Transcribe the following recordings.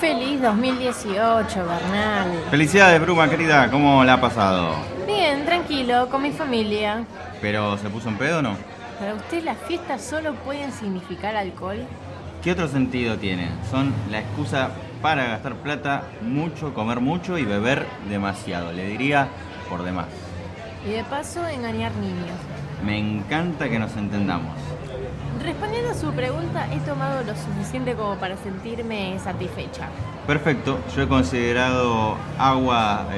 Feliz 2018, Bernal. Felicidades, Bruma, querida. ¿Cómo la ha pasado? Bien, tranquilo, con mi familia. ¿Pero se puso en pedo o no? ¿Para usted las fiestas solo pueden significar alcohol? ¿Qué otro sentido tienen? Son la excusa para gastar plata, mucho, comer mucho y beber demasiado. Le diría por demás. Y de paso, engañar niños. Me encanta que nos entendamos. Respondiendo a su pregunta, he tomado lo suficiente como para sentirme satisfecha. Perfecto, yo he considerado agua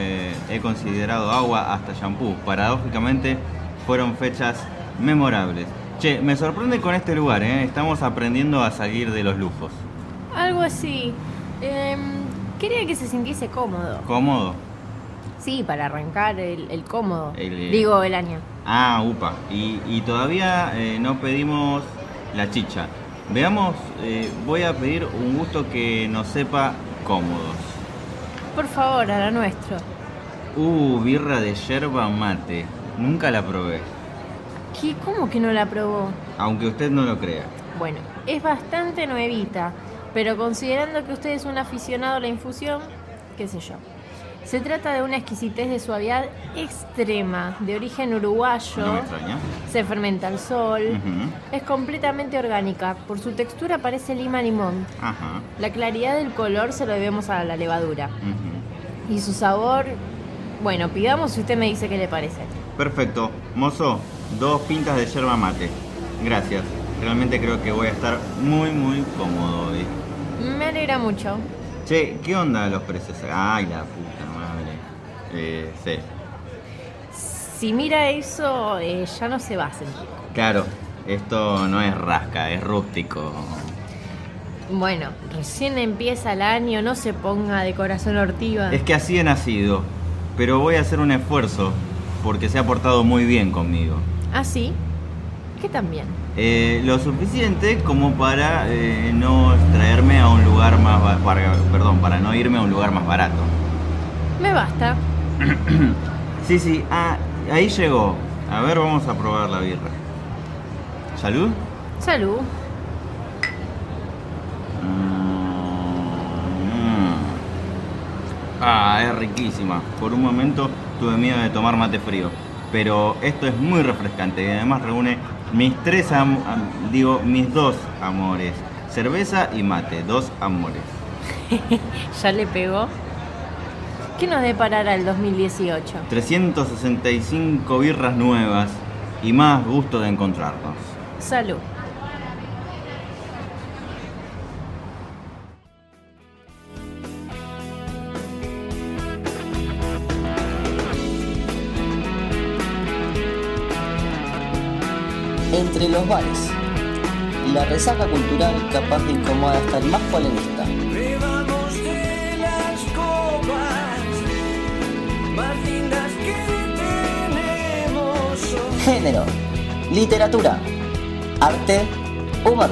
hasta shampoo. Paradójicamente, fueron fechas memorables. Che, me sorprende con este lugar, estamos aprendiendo a salir de los lujos. Algo así. Quería que se sintiese cómodo. ¿Cómodo? Sí, para arrancar el cómodo. El año. Ah, upa. Y todavía no pedimos la chicha. Veamos, voy a pedir un gusto que nos sepa cómodos. Por favor, a la nuestro. Birra de yerba mate. Nunca la probé. ¿Qué? ¿Cómo que no la probó? Aunque usted no lo crea. Bueno, es bastante nuevita, pero considerando que usted es un aficionado a la infusión, qué sé yo. Se trata de una exquisitez de suavidad extrema, de origen uruguayo. No me extraña. Se fermenta al sol. Uh-huh. Es completamente orgánica. Por su textura parece lima-limón. Ajá. La claridad del color se lo debemos a la levadura. Uh-huh. Y su sabor, bueno, pidamos y usted me dice qué le parece. Perfecto. Mozo, 2 pintas de yerba mate. Gracias. Realmente creo que voy a estar muy, muy cómodo hoy. Me alegra mucho. Che, ¿qué onda los precios? Ay, la puta madre. Sí. Si mira eso, ya no se va a sentir. Claro, esto no es rasca, es rústico. Bueno, recién empieza el año, no se ponga de corazón ortiva. Es que así he nacido, pero voy a hacer un esfuerzo porque se ha portado muy bien conmigo. ¿Ah, sí? ¿Qué tan bien? Lo suficiente como para no traerme a un lugar más para no irme a un lugar más barato. Me basta. Sí, ahí llegó. A ver, vamos a probar la birra. ¿Salud? Salud. Es riquísima. Por un momento tuve miedo de tomar mate frío, pero esto es muy refrescante y además reúne mis mis 2 amores. Cerveza y mate, 2 amores. ¿Ya le pegó? ¿Qué nos deparará el 2018? 365 birras nuevas y más gusto de encontrarnos. Salud. Entre los bares, la resaca cultural capaz de incomodar hasta el más polemista. Bebamos de las copas más lindas que tenemos. Género, literatura, arte, humor.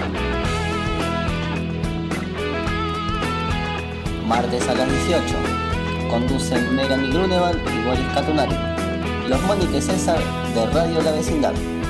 Martes a las 18. Conducen Melanie Grunewald y Boris Catunari. Los Mónica y César de Radio La Vecindad.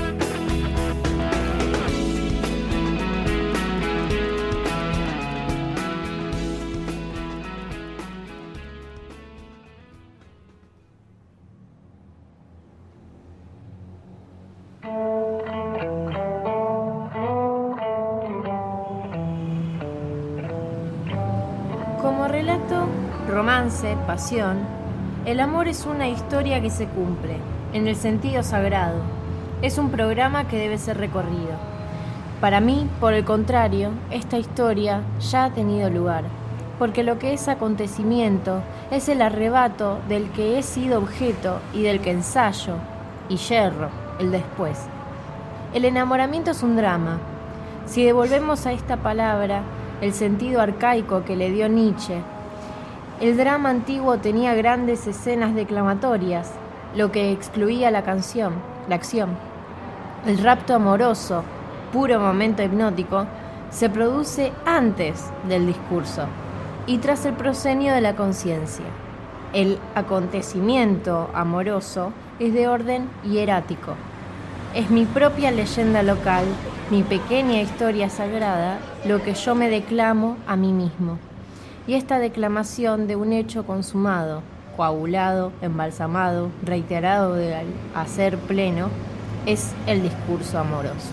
Como relato, romance, pasión, el amor es una historia que se cumple, en el sentido sagrado. Es un programa que debe ser recorrido. Para mí, por el contrario, esta historia ya ha tenido lugar, porque lo que es acontecimiento es el arrebato del que he sido objeto y del que ensayo, y yerro, el después. El enamoramiento es un drama. Si devolvemos a esta palabra el sentido arcaico que le dio Nietzsche, el drama antiguo tenía grandes escenas declamatorias, lo que excluía la acción. El rapto amoroso, puro momento hipnótico, se produce antes del discurso y tras el proscenio de la conciencia. El acontecimiento amoroso es de orden hierático. Es mi propia leyenda local, mi pequeña historia sagrada, lo que yo me declamo a mí mismo. y esta declamación de un hecho consumado, coagulado, embalsamado, reiterado de hacer pleno, es el discurso amoroso.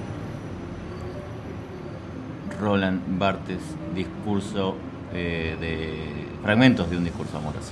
Roland Barthes, discurso de fragmentos de un discurso amoroso.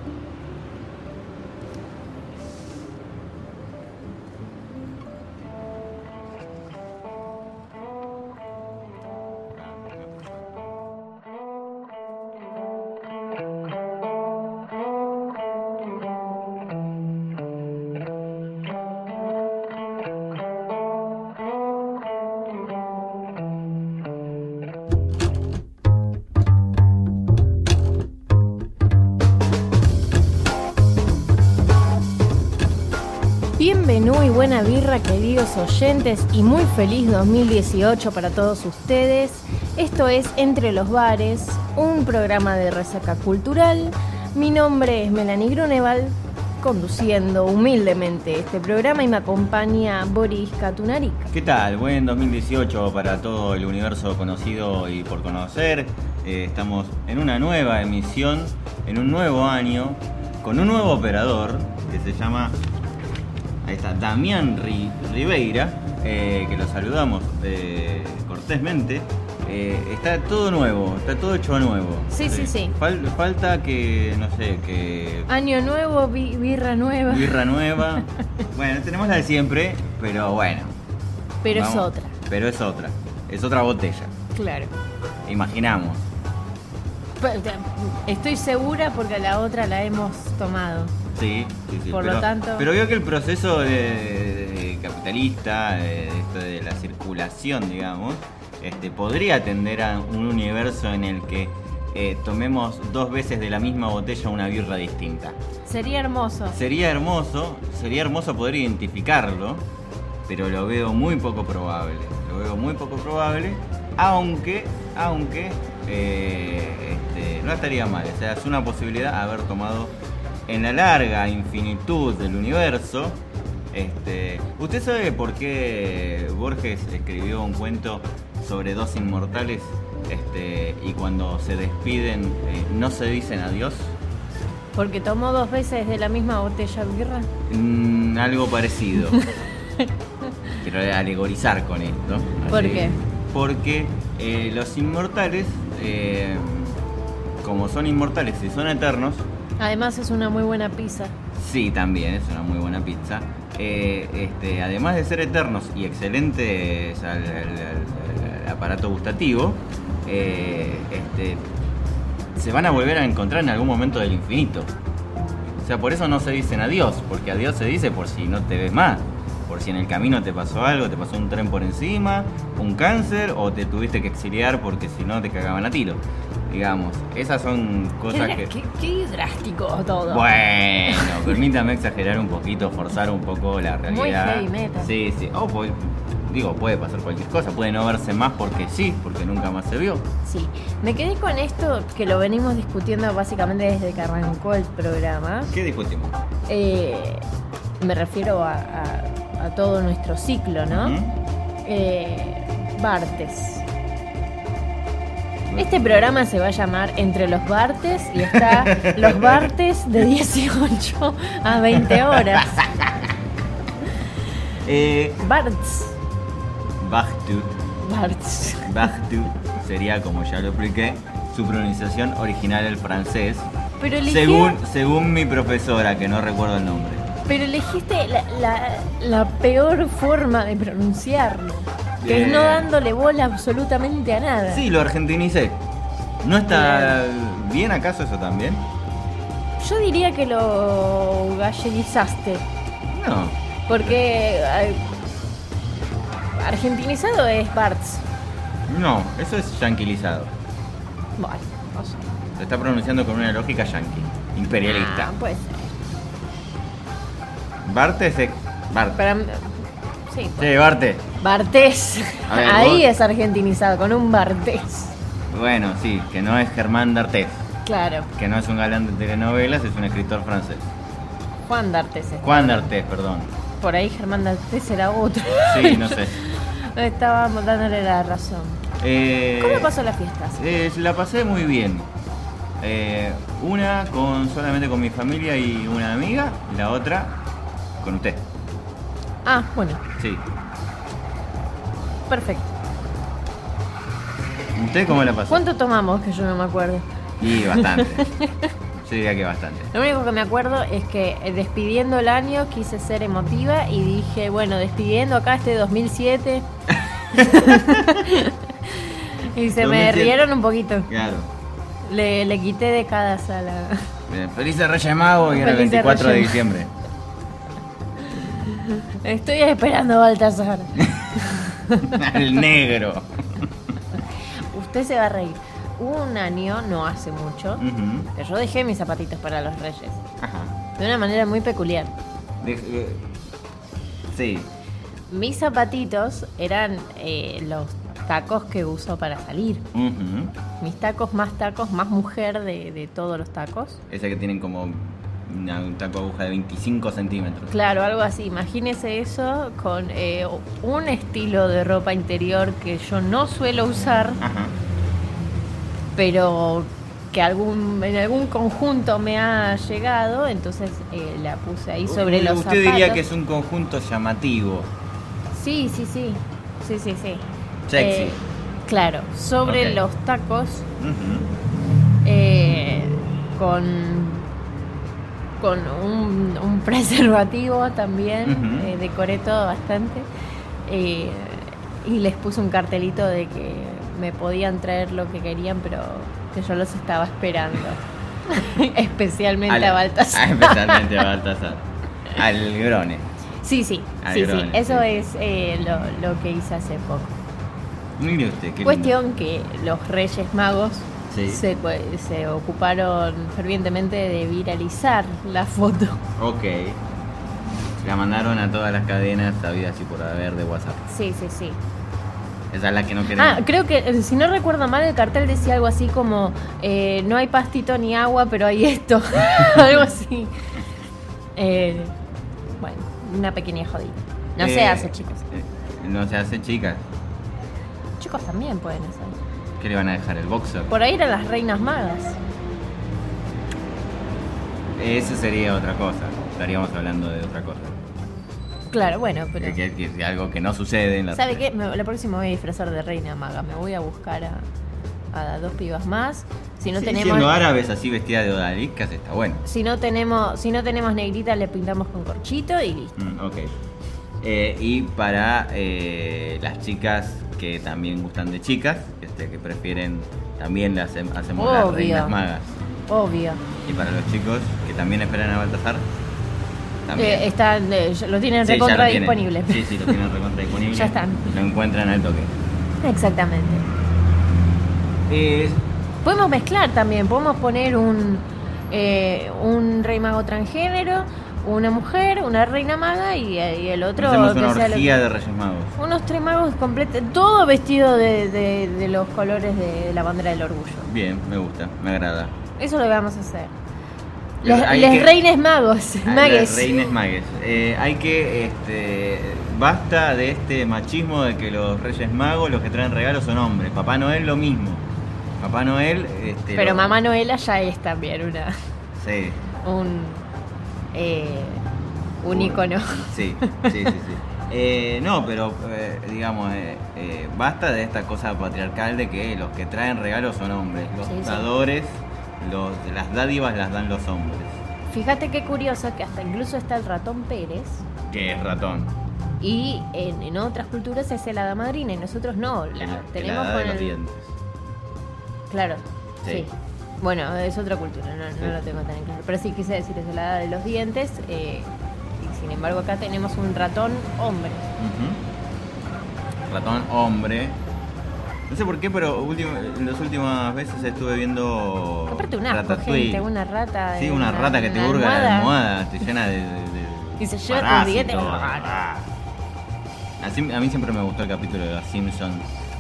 Bienvenido y buena birra, queridos oyentes, y muy feliz 2018 para todos ustedes. Esto es Entre los Bares, un programa de resaca cultural. Mi nombre es Melanie Grunewald, conduciendo humildemente este programa, y me acompaña Boris Katunarik. ¿Qué tal? Buen 2018 para todo el universo conocido y por conocer. Estamos en una nueva emisión, en un nuevo año, con un nuevo operador que se llama... Ahí está, Damián Ribeira, que lo saludamos cortésmente. Está todo nuevo, está todo hecho a nuevo. Sí. Falta que, no sé, que... Año nuevo, birra nueva. Birra nueva. Bueno, tenemos la de siempre, pero bueno. Pero vamos, es otra. Pero es otra. Es otra botella. Claro. Imaginamos. Estoy segura porque la otra la hemos tomado. Sí. Por lo tanto... Pero veo que el proceso de capitalista, esto de la circulación, digamos, podría tender a un universo en el que tomemos 2 veces de la misma botella una birra distinta. Sería hermoso. Sería hermoso poder identificarlo, pero lo veo muy poco probable. Aunque no estaría mal. O sea, es una posibilidad haber tomado en la larga infinitud del universo. ¿Usted sabe por qué Borges escribió un cuento sobre 2 inmortales y cuando se despiden no se dicen adiós? ¿Porque tomó 2 veces de la misma botella de birra? Algo parecido. Quiero alegorizar con esto. ¿Por qué? Porque los inmortales, como son inmortales y son eternos... Además es una muy buena pizza. Sí, también es una muy buena pizza. Además de ser eternos y excelentes al aparato gustativo, se van a volver a encontrar en algún momento del infinito. O sea, por eso no se dicen adiós, porque adiós se dice por si no te ves más. Por si en el camino te pasó algo, te pasó un tren por encima, un cáncer, o te tuviste que exiliar porque si no te cagaban a tiro. Digamos, esas son cosas Qué drástico todo. Bueno, permítame exagerar un poquito, forzar un poco la realidad. Muy heavy metal. Sí. Puede pasar cualquier cosa, puede no verse más porque nunca más se vio. Sí, me quedé con esto que lo venimos discutiendo básicamente desde que arrancó el programa. ¿Qué discutimos? Me refiero a todo nuestro ciclo, ¿no? Uh-huh. Barthes. Este programa se va a llamar Entre los Barthes y está los Barthes de 18 a 20 horas. Barthes. Barthes sería, como ya lo expliqué, su pronunciación original el francés. Pero según mi profesora, que no recuerdo el nombre. Pero elegiste la peor forma de pronunciarlo, que es no dándole bola absolutamente a nada. Sí, lo argentinicé. ¿No está bien acaso eso también? Yo diría que lo galleguizaste. No. Porque argentinizado es Barthes. No, eso es yanquilizado. Bueno, no sé. Lo está pronunciando con una lógica yanqui, imperialista. Puede ser. Barthes es... Sí, Barthes. Barthes. Ver, ahí vos... es argentinizado, con un Barthes. Bueno, sí, que no es Germán d'Artés. Claro. Que no es un galán de telenovelas, es un escritor francés. Juan d'Artés. Juan d'Artés, perdón. Por ahí Germán d'Artés era otro. Sí, no sé. Estábamos dándole la razón. ¿Cómo pasó las fiestas? La pasé muy bien. Una solamente con mi familia y una amiga, y la otra con usted. Ah, bueno, Sí. perfecto. ¿Usted cómo la pasó? ¿Cuánto tomamos? Que yo no me acuerdo. Y bastante. Yo diría que bastante. Lo único que me acuerdo es que despidiendo el año quise ser emotiva y dije, bueno, despidiendo acá este 2007. Y se me 2007. rieron un poquito. Claro. Le quité décadas a la... Felices Reyes Magos y era el Felices 24 de Reyes. diciembre. Estoy esperando a Baltasar. El negro. Usted se va a reír. Hubo un año, no hace mucho, Ujú. que yo dejé mis zapatitos para los Reyes. Ajá. De una manera muy peculiar. Sí. Mis zapatitos eran los tacos que uso para salir. Ujú. Mis tacos, más mujer de todos los tacos. Ese que tienen como un taco aguja de 25 centímetros. Claro, algo así. Imagínese eso con un estilo de ropa interior que yo no suelo usar, Ajá. pero que en algún conjunto me ha llegado, entonces la puse ahí sobre los Usted zapatos. diría que es un conjunto llamativo. Sí. Sexy. Claro, sobre Ok. los tacos, Ujú. con un preservativo también, Ujú. decoré todo bastante, y les puse un cartelito de que me podían traer lo que querían, pero que yo los estaba esperando. Especialmente a Baltasar. Especialmente a Baltasar. Al Grone. Sí, Grone, eso sí. es lo que hice hace poco. Mire usted, qué lindo. Cuestión que los Reyes Magos Sí. se ocuparon fervientemente de viralizar la foto. Ok. La mandaron a todas las cadenas habidas y por haber de WhatsApp. Sí. Esa es la que no queremos. Ah, creo que, si no recuerdo mal, el cartel decía algo así como no hay pastito ni agua, pero hay esto. Algo así. Bueno, una pequeña jodida. No se hace, chicos. No se hace, chicas. Chicos también pueden hacer. ¿Qué le van a dejar? ¿El boxer? Por ahí eran las reinas magas. Eso sería otra cosa. Estaríamos hablando de otra cosa. Claro, bueno, pero... Que algo que no sucede en la ¿Sabe qué? La próxima me voy a disfrazar de reina maga. Me voy a buscar a dos pibas más. Si no tenemos... Siendo árabes así vestidas de odaliscas está bueno. Si no tenemos negrita, le pintamos con corchito y listo. Ok. Y para las chicas que también gustan de chicas, que prefieren, también le hacemos las Obvio. reinas magas. Obvio. Y para los chicos que también esperan a Baltasar, también. Lo tienen Sí, ya recontra lo tienen. disponible. Sí, lo tienen recontra disponible. Ya están. Lo encuentran al toque. Exactamente. Eh, Podemos mezclar también. Podemos poner un rey mago transgénero, una mujer, una reina maga y el otro... hacemos que una sea orgía de Reyes Magos. unos tres magos completos, todo vestido de los colores de la bandera del orgullo. Bien, me gusta, me agrada. Eso lo vamos a hacer. Hay Les que- reines magos, magues. Las reines magues. Hay que, basta de este machismo de que los Reyes Magos, los que traen regalos son hombres. Papá Noel lo mismo. Papá Noel, Pero Mamá Noela ya es también Sí, un ícono. sí. No, pero digamos, basta de esta cosa patriarcal de que los que traen regalos son hombres. Los Sí. dadores, las dádivas las dan los hombres. Fíjate qué curioso que hasta incluso está el ratón Pérez Que es ratón. y en otras culturas es el hada madrina y nosotros no. Tenemos hada de con los el... dientes. Claro, Sí. sí. Bueno, es otra cultura, no lo tengo tan claro. Pero sí quise decir, es el hada de los dientes. Y sin embargo acá tenemos un ratón hombre. Ujú. Ratón hombre. No sé por qué, pero las últimas veces estuve viendo. Aparte un asco, Ratatouille. gente, una rata. Sí, en una rata que te una hurga la almohada, te llena de Y se lleva tus parásitos. dientes. Ah. A mí siempre me gustó el capítulo de los Simpsons,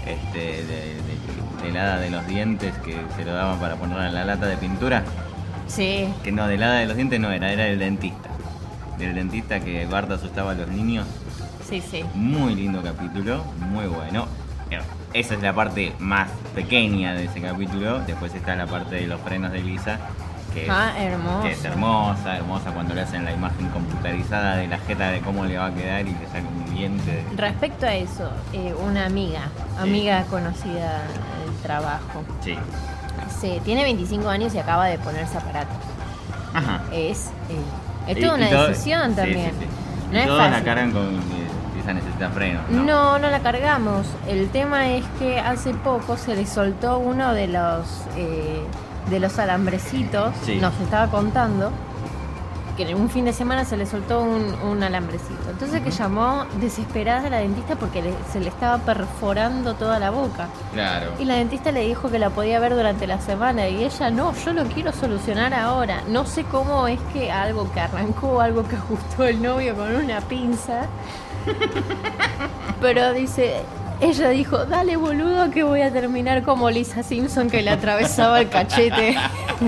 del hada de los dientes que se lo daban para poner en la lata de pintura. Sí, Que no, del hada de los dientes no era el dentista. Del dentista que Bart asustaba a los niños. sí. Muy lindo capítulo, muy bueno. esa es la parte más pequeña de ese capítulo. Después está la parte de los frenos de Lisa, que es hermosa cuando le hacen la imagen computarizada de la jeta de cómo le va a quedar y le sale un diente. Respecto a eso, una amiga conocida del trabajo, Sí. tiene 25 años y acaba de ponerse aparato. Ajá. Es toda una decisión también. Sí. No es todos fácil. la cargan con Lisa necesita frenos. No la cargamos. El tema es que hace poco se le soltó uno de los alambrecitos. Sí. Nos estaba contando que en un fin de semana se le soltó un alambrecito. Entonces que llamó desesperada a la dentista porque se le estaba perforando toda la boca. Claro. Y la dentista le dijo que la podía ver durante la semana y ella no, yo lo quiero solucionar ahora. No sé cómo es que algo que arrancó, algo que ajustó el novio con una pinza. Pero ella dijo, dale boludo que voy a terminar como Lisa Simpson que le atravesaba el cachete.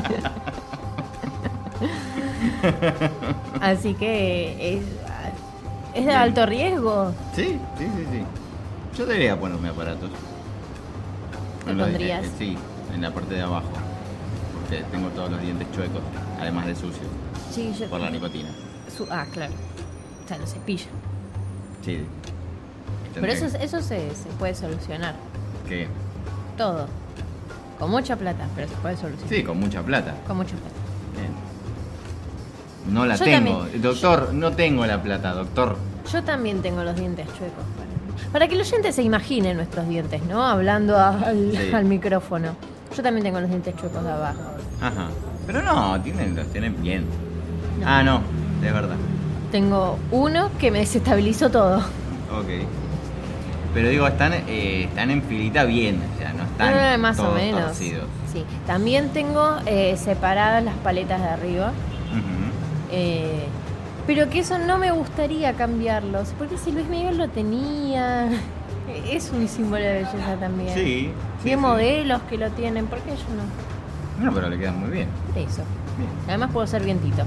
Así que es de alto riesgo. Sí. Yo debería ponerme aparatos. ¿Te pondrías? Sí, en la parte de abajo. Porque tengo todos los dientes chuecos, además de sucios, Sí, por la nicotina. Claro. O sea, lo cepilla. Sí. Pero eso se puede solucionar. ¿Qué? Todo. Con mucha plata, pero se puede solucionar. Sí, con mucha plata. Con mucha plata. Bien. No la Yo tengo. también. Doctor, no tengo la plata, doctor. Yo también tengo los dientes chuecos. Para que el oyente se imagine nuestros dientes, ¿no? Hablando al micrófono. Yo también tengo los dientes chuecos de abajo. Ajá. Pero no, los tienen bien. No. No, es verdad. Tengo uno que me desestabilizó todo. Ok. Pero digo, están en filita bien, o sea, no están Más todos o menos. torcidos. Sí. También tengo separadas las paletas de arriba. Ujú. Pero que eso no me gustaría cambiarlos. Porque si Luis Miguel lo tenía, es un símbolo de belleza también. Sí. Sí, hay modelos que lo tienen, ¿por qué yo no? No, pero le quedan muy bien. Eso. Bien. Además puedo ser vientito.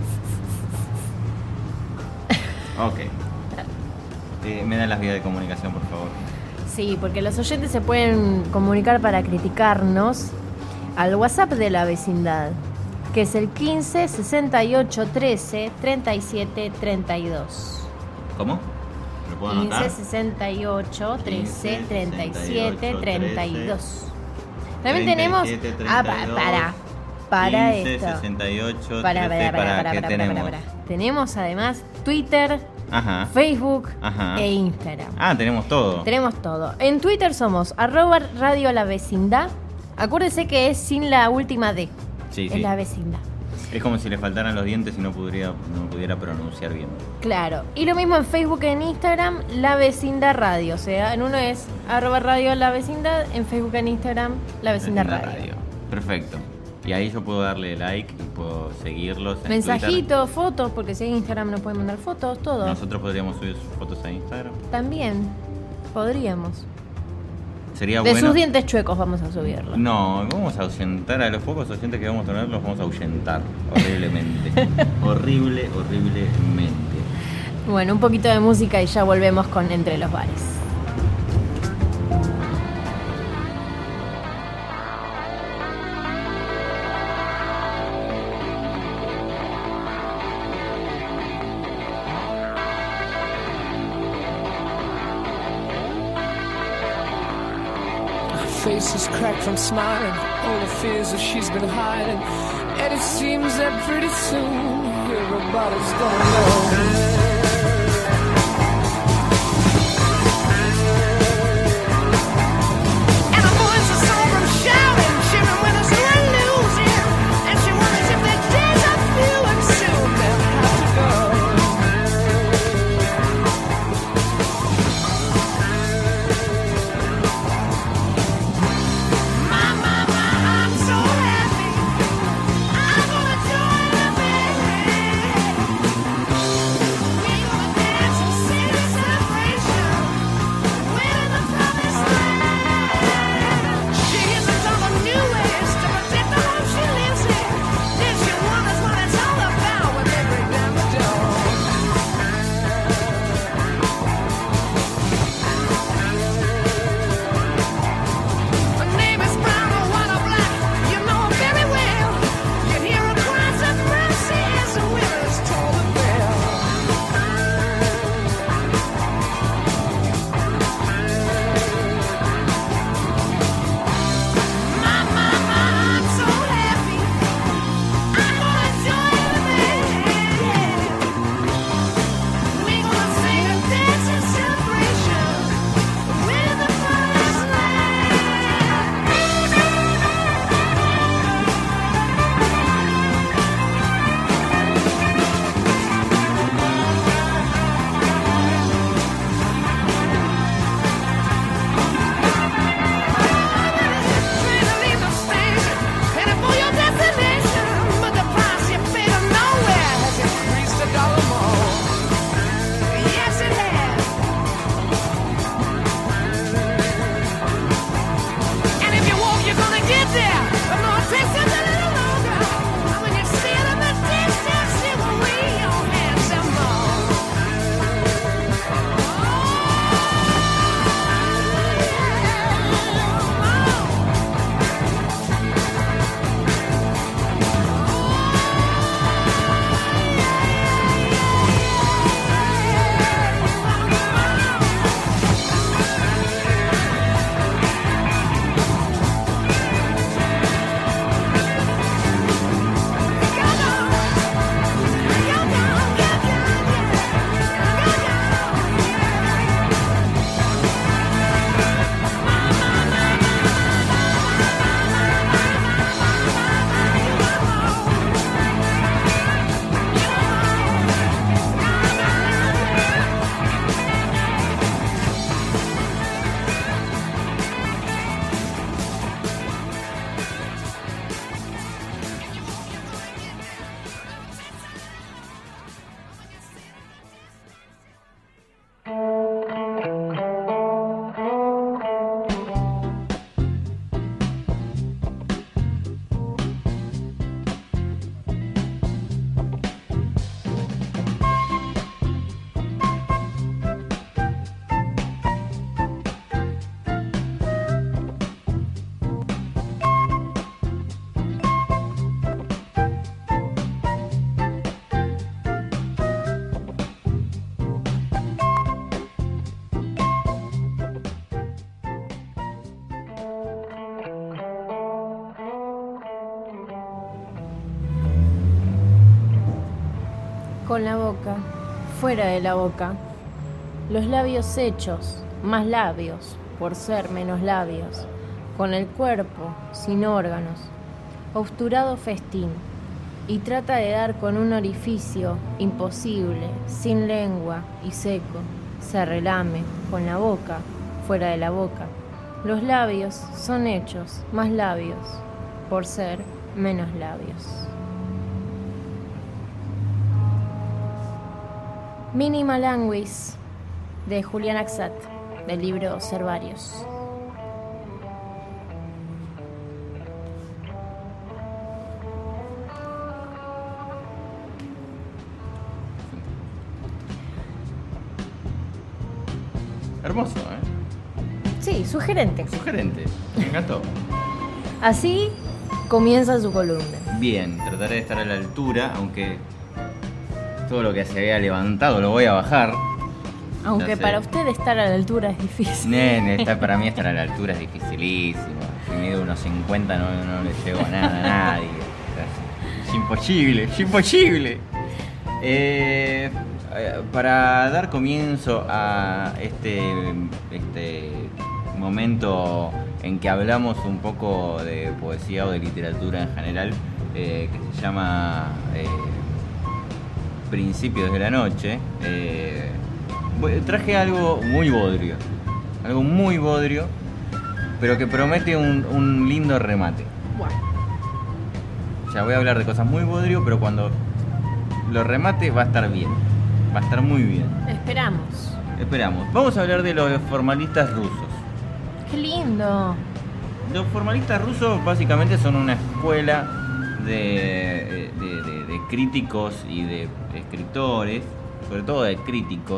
Ok. Me dan las vías de comunicación, por favor. Sí, porque los oyentes se pueden comunicar para criticarnos al WhatsApp de la vecindad, que es el 15 68 13 37 32. ¿Cómo? ¿Lo puedo anotar? 15 68 13 15, 37 68, 32. También 37, tenemos 32, para 15, esto. 68, Para, 13, ¿qué tenemos? Tenemos además Twitter, Ajá. Facebook Ajá. e Instagram. Tenemos todo. Tenemos todo. En Twitter somos @Radio La Vecindad. Acuérdese que es sin la última D. Sí, Es sí. La Vecindad. Es como si le faltaran los dientes y no pudiera pronunciar bien. Claro. Y lo mismo en Facebook y en Instagram, La Vecindad Radio. O sea, en uno es @Radio La Vecindad, en Facebook y en Instagram, La Vecindad Radio. Perfecto. Y ahí yo puedo darle like y puedo seguirlos en Mensajitos, fotos, porque si en Instagram nos pueden mandar fotos, todo. Twitter. Nosotros podríamos subir fotos a Instagram. También podríamos. Sería De bueno. sus dientes chuecos vamos a subirlo. No, vamos a ahuyentar a los pocos oyentes que vamos a tener, los vamos a ahuyentar horriblemente. horriblemente. Bueno, un poquito de música y ya volvemos con Entre los Bares. Face is cracked from smiling, all the fears that she's been hiding, and it seems that pretty soon everybody's gonna know. con la boca, fuera de la boca. Los labios hechos, más labios, por ser menos labios. Con el cuerpo, sin órganos. Obsturado festín. Y trata de dar con un orificio imposible, sin lengua y seco. Se relame con la boca, fuera de la boca. Los labios son hechos, más labios, por ser menos labios. Minimal Language, de Julián Axat, del libro Ser Varios. Hermoso, Sí, sugerente. Sugerente, me encantó. Así comienza su columna. Bien, trataré de estar a la altura, aunque todo lo que se había levantado lo voy a bajar. Aunque Ya sé. para usted estar a la altura es difícil. Nene, para mí estar a la altura es dificilísimo. Si mido unos 50 no le llego a nada a nadie. Es imposible, es imposible. Para dar comienzo a este momento en que hablamos un poco de poesía o de literatura en general, que se llama Principios de la Noche, traje algo muy bodrio, pero que promete un lindo remate. Bueno, Ya voy a hablar de cosas muy bodrio, pero cuando lo remate va a estar bien, va a estar muy bien. esperamos. Esperamos. Vamos a hablar de los formalistas rusos. ¡Qué lindo! Los formalistas rusos básicamente son una escuela de críticos y de escritores, sobre todo de críticos,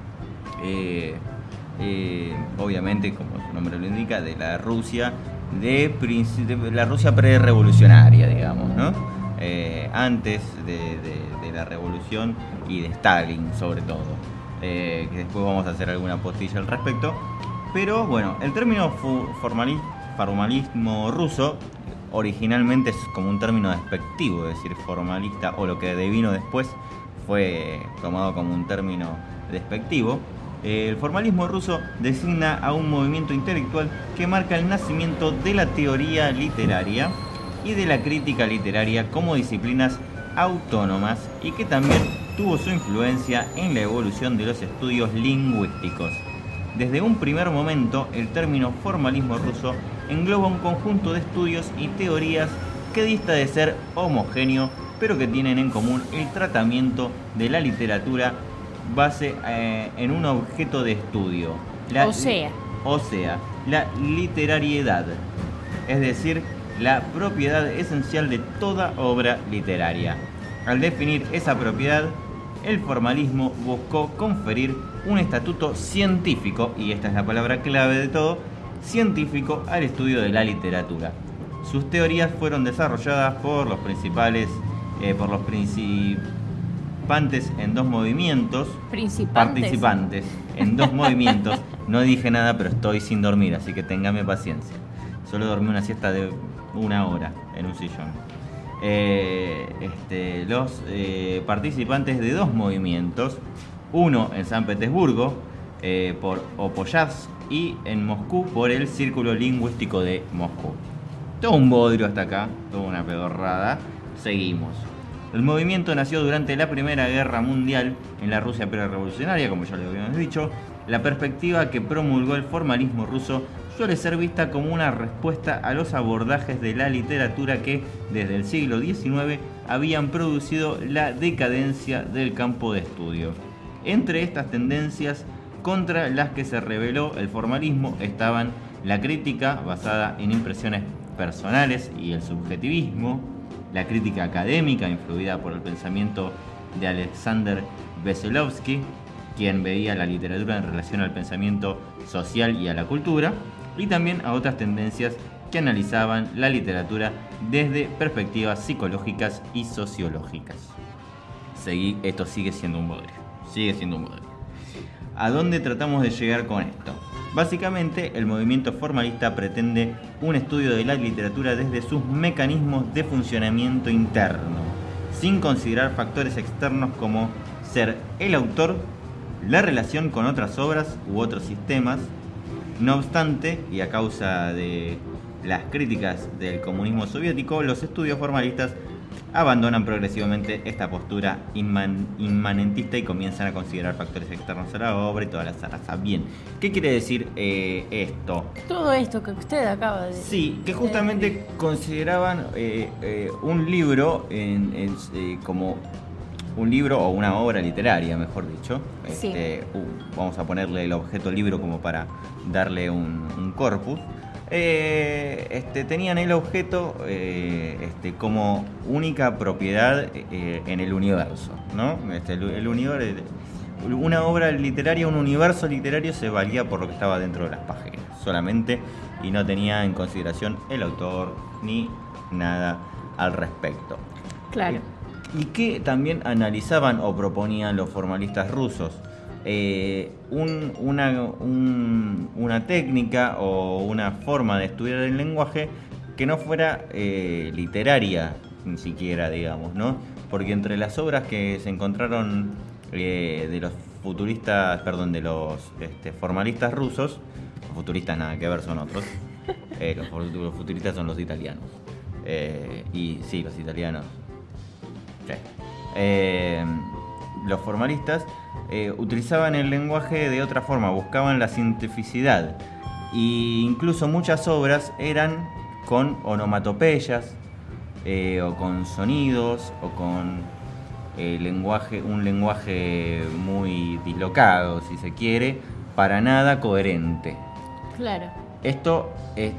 obviamente, como su nombre lo indica, de la Rusia, de la Rusia pre-revolucionaria, digamos, ¿no? Antes de la revolución y de Stalin, sobre todo, que después vamos a hacer alguna postilla al respecto. Pero bueno, el término formalismo ruso originalmente es como un término despectivo, es decir, formalista, o lo que devino después fue tomado como un término despectivo. El formalismo ruso designa a un movimiento intelectual que marca el nacimiento de la teoría literaria y de la crítica literaria como disciplinas autónomas, y que también tuvo su influencia en la evolución de los estudios lingüísticos. Desde un primer momento, el término formalismo ruso engloba un conjunto de estudios y teorías que dista de ser homogéneo, pero que tienen en común el tratamiento de la literatura base en un objeto de estudio. O sea, la literariedad, es decir, la propiedad esencial de toda obra literaria. Al definir esa propiedad, el formalismo buscó conferir un estatuto científico, y esta es la palabra clave de todo, científico al estudio de la literatura. Sus teorías fueron desarrolladas por los participantes en dos movimientos. Participantes en dos movimientos. No dije nada, pero estoy sin dormir, así que téngame paciencia. Solo dormí una siesta de 1 hora en un sillón. Los participantes de dos movimientos, uno en San Petersburgo por Opoyazd y en Moscú por el Círculo Lingüístico de Moscú. Todo un bodrio hasta acá, toda una pedorrada. Seguimos. El movimiento nació durante la Primera Guerra Mundial en la Rusia prerevolucionaria, como ya lo habíamos dicho. La perspectiva que promulgó el formalismo ruso suele ser vista como una respuesta a los abordajes de la literatura que, desde el siglo XIX, habían producido la decadencia del campo de estudio. Entre estas tendencias contra las que se rebeló el formalismo estaban la crítica basada en impresiones personales y el subjetivismo, la crítica académica influida por el pensamiento de Alexander Veselovsky, quien veía la literatura en relación al pensamiento social y a la cultura, y también a otras tendencias que analizaban la literatura desde perspectivas psicológicas y sociológicas. Esto sigue siendo un bodrio. ¿A dónde tratamos de llegar con esto? Básicamente, el movimiento formalista pretende un estudio de la literatura desde sus mecanismos de funcionamiento interno, sin considerar factores externos como ser el autor, la relación con otras obras u otros sistemas. No obstante, y a causa de las críticas del comunismo soviético, los estudios formalistas abandonan progresivamente esta postura inmanentista y comienzan a considerar factores externos a la obra y toda la zaraza. Bien, ¿qué quiere decir esto? Todo esto que usted acaba de... Sí, que justamente consideraban un libro como un libro o una obra literaria, mejor dicho. Sí. Vamos a ponerle el objeto libro como para darle un corpus. Tenían el objeto como única propiedad en el universo, ¿no? El universo, una obra literaria, un universo literario se valía por lo que estaba dentro de las páginas solamente, y no tenía en consideración el autor ni nada al respecto. Claro. ¿Y qué también analizaban o proponían los formalistas rusos? Una técnica o una forma de estudiar el lenguaje que no fuera literaria ni siquiera, digamos, ¿no? Porque entre las obras que se encontraron de los formalistas rusos, los futuristas nada que ver, son otros, los futuristas son los italianos, y sí, los italianos, sí. Los formalistas utilizaban el lenguaje de otra forma, buscaban la cientificidad, e incluso muchas obras eran con onomatopeyas, o con sonidos, o con un lenguaje muy dislocado, si se quiere, para nada coherente. Claro. Esto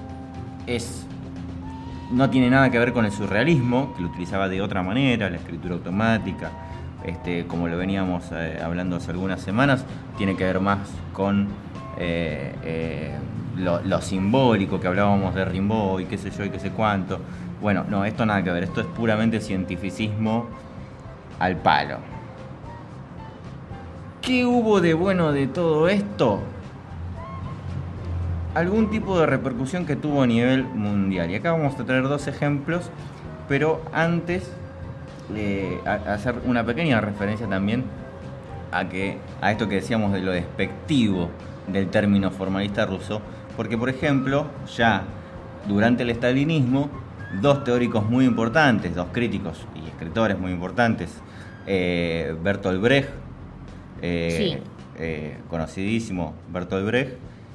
no tiene nada que ver con el surrealismo, que lo utilizaba de otra manera, la escritura automática, como lo veníamos hablando hace algunas semanas, tiene que ver más con lo simbólico, que hablábamos de Rimbaud y qué sé yo y qué sé cuánto. Bueno, no, esto nada que ver, esto es puramente cientificismo al palo. ¿Qué hubo de bueno de todo esto? Algún tipo de repercusión que tuvo a nivel mundial. Y acá vamos a traer dos ejemplos, pero antes hacer una pequeña referencia también a esto que decíamos de lo despectivo del término formalista ruso, porque por ejemplo, ya durante el estalinismo, dos teóricos muy importantes, dos críticos y escritores muy importantes, Bertolt Brecht, conocidísimo Bertolt Brecht,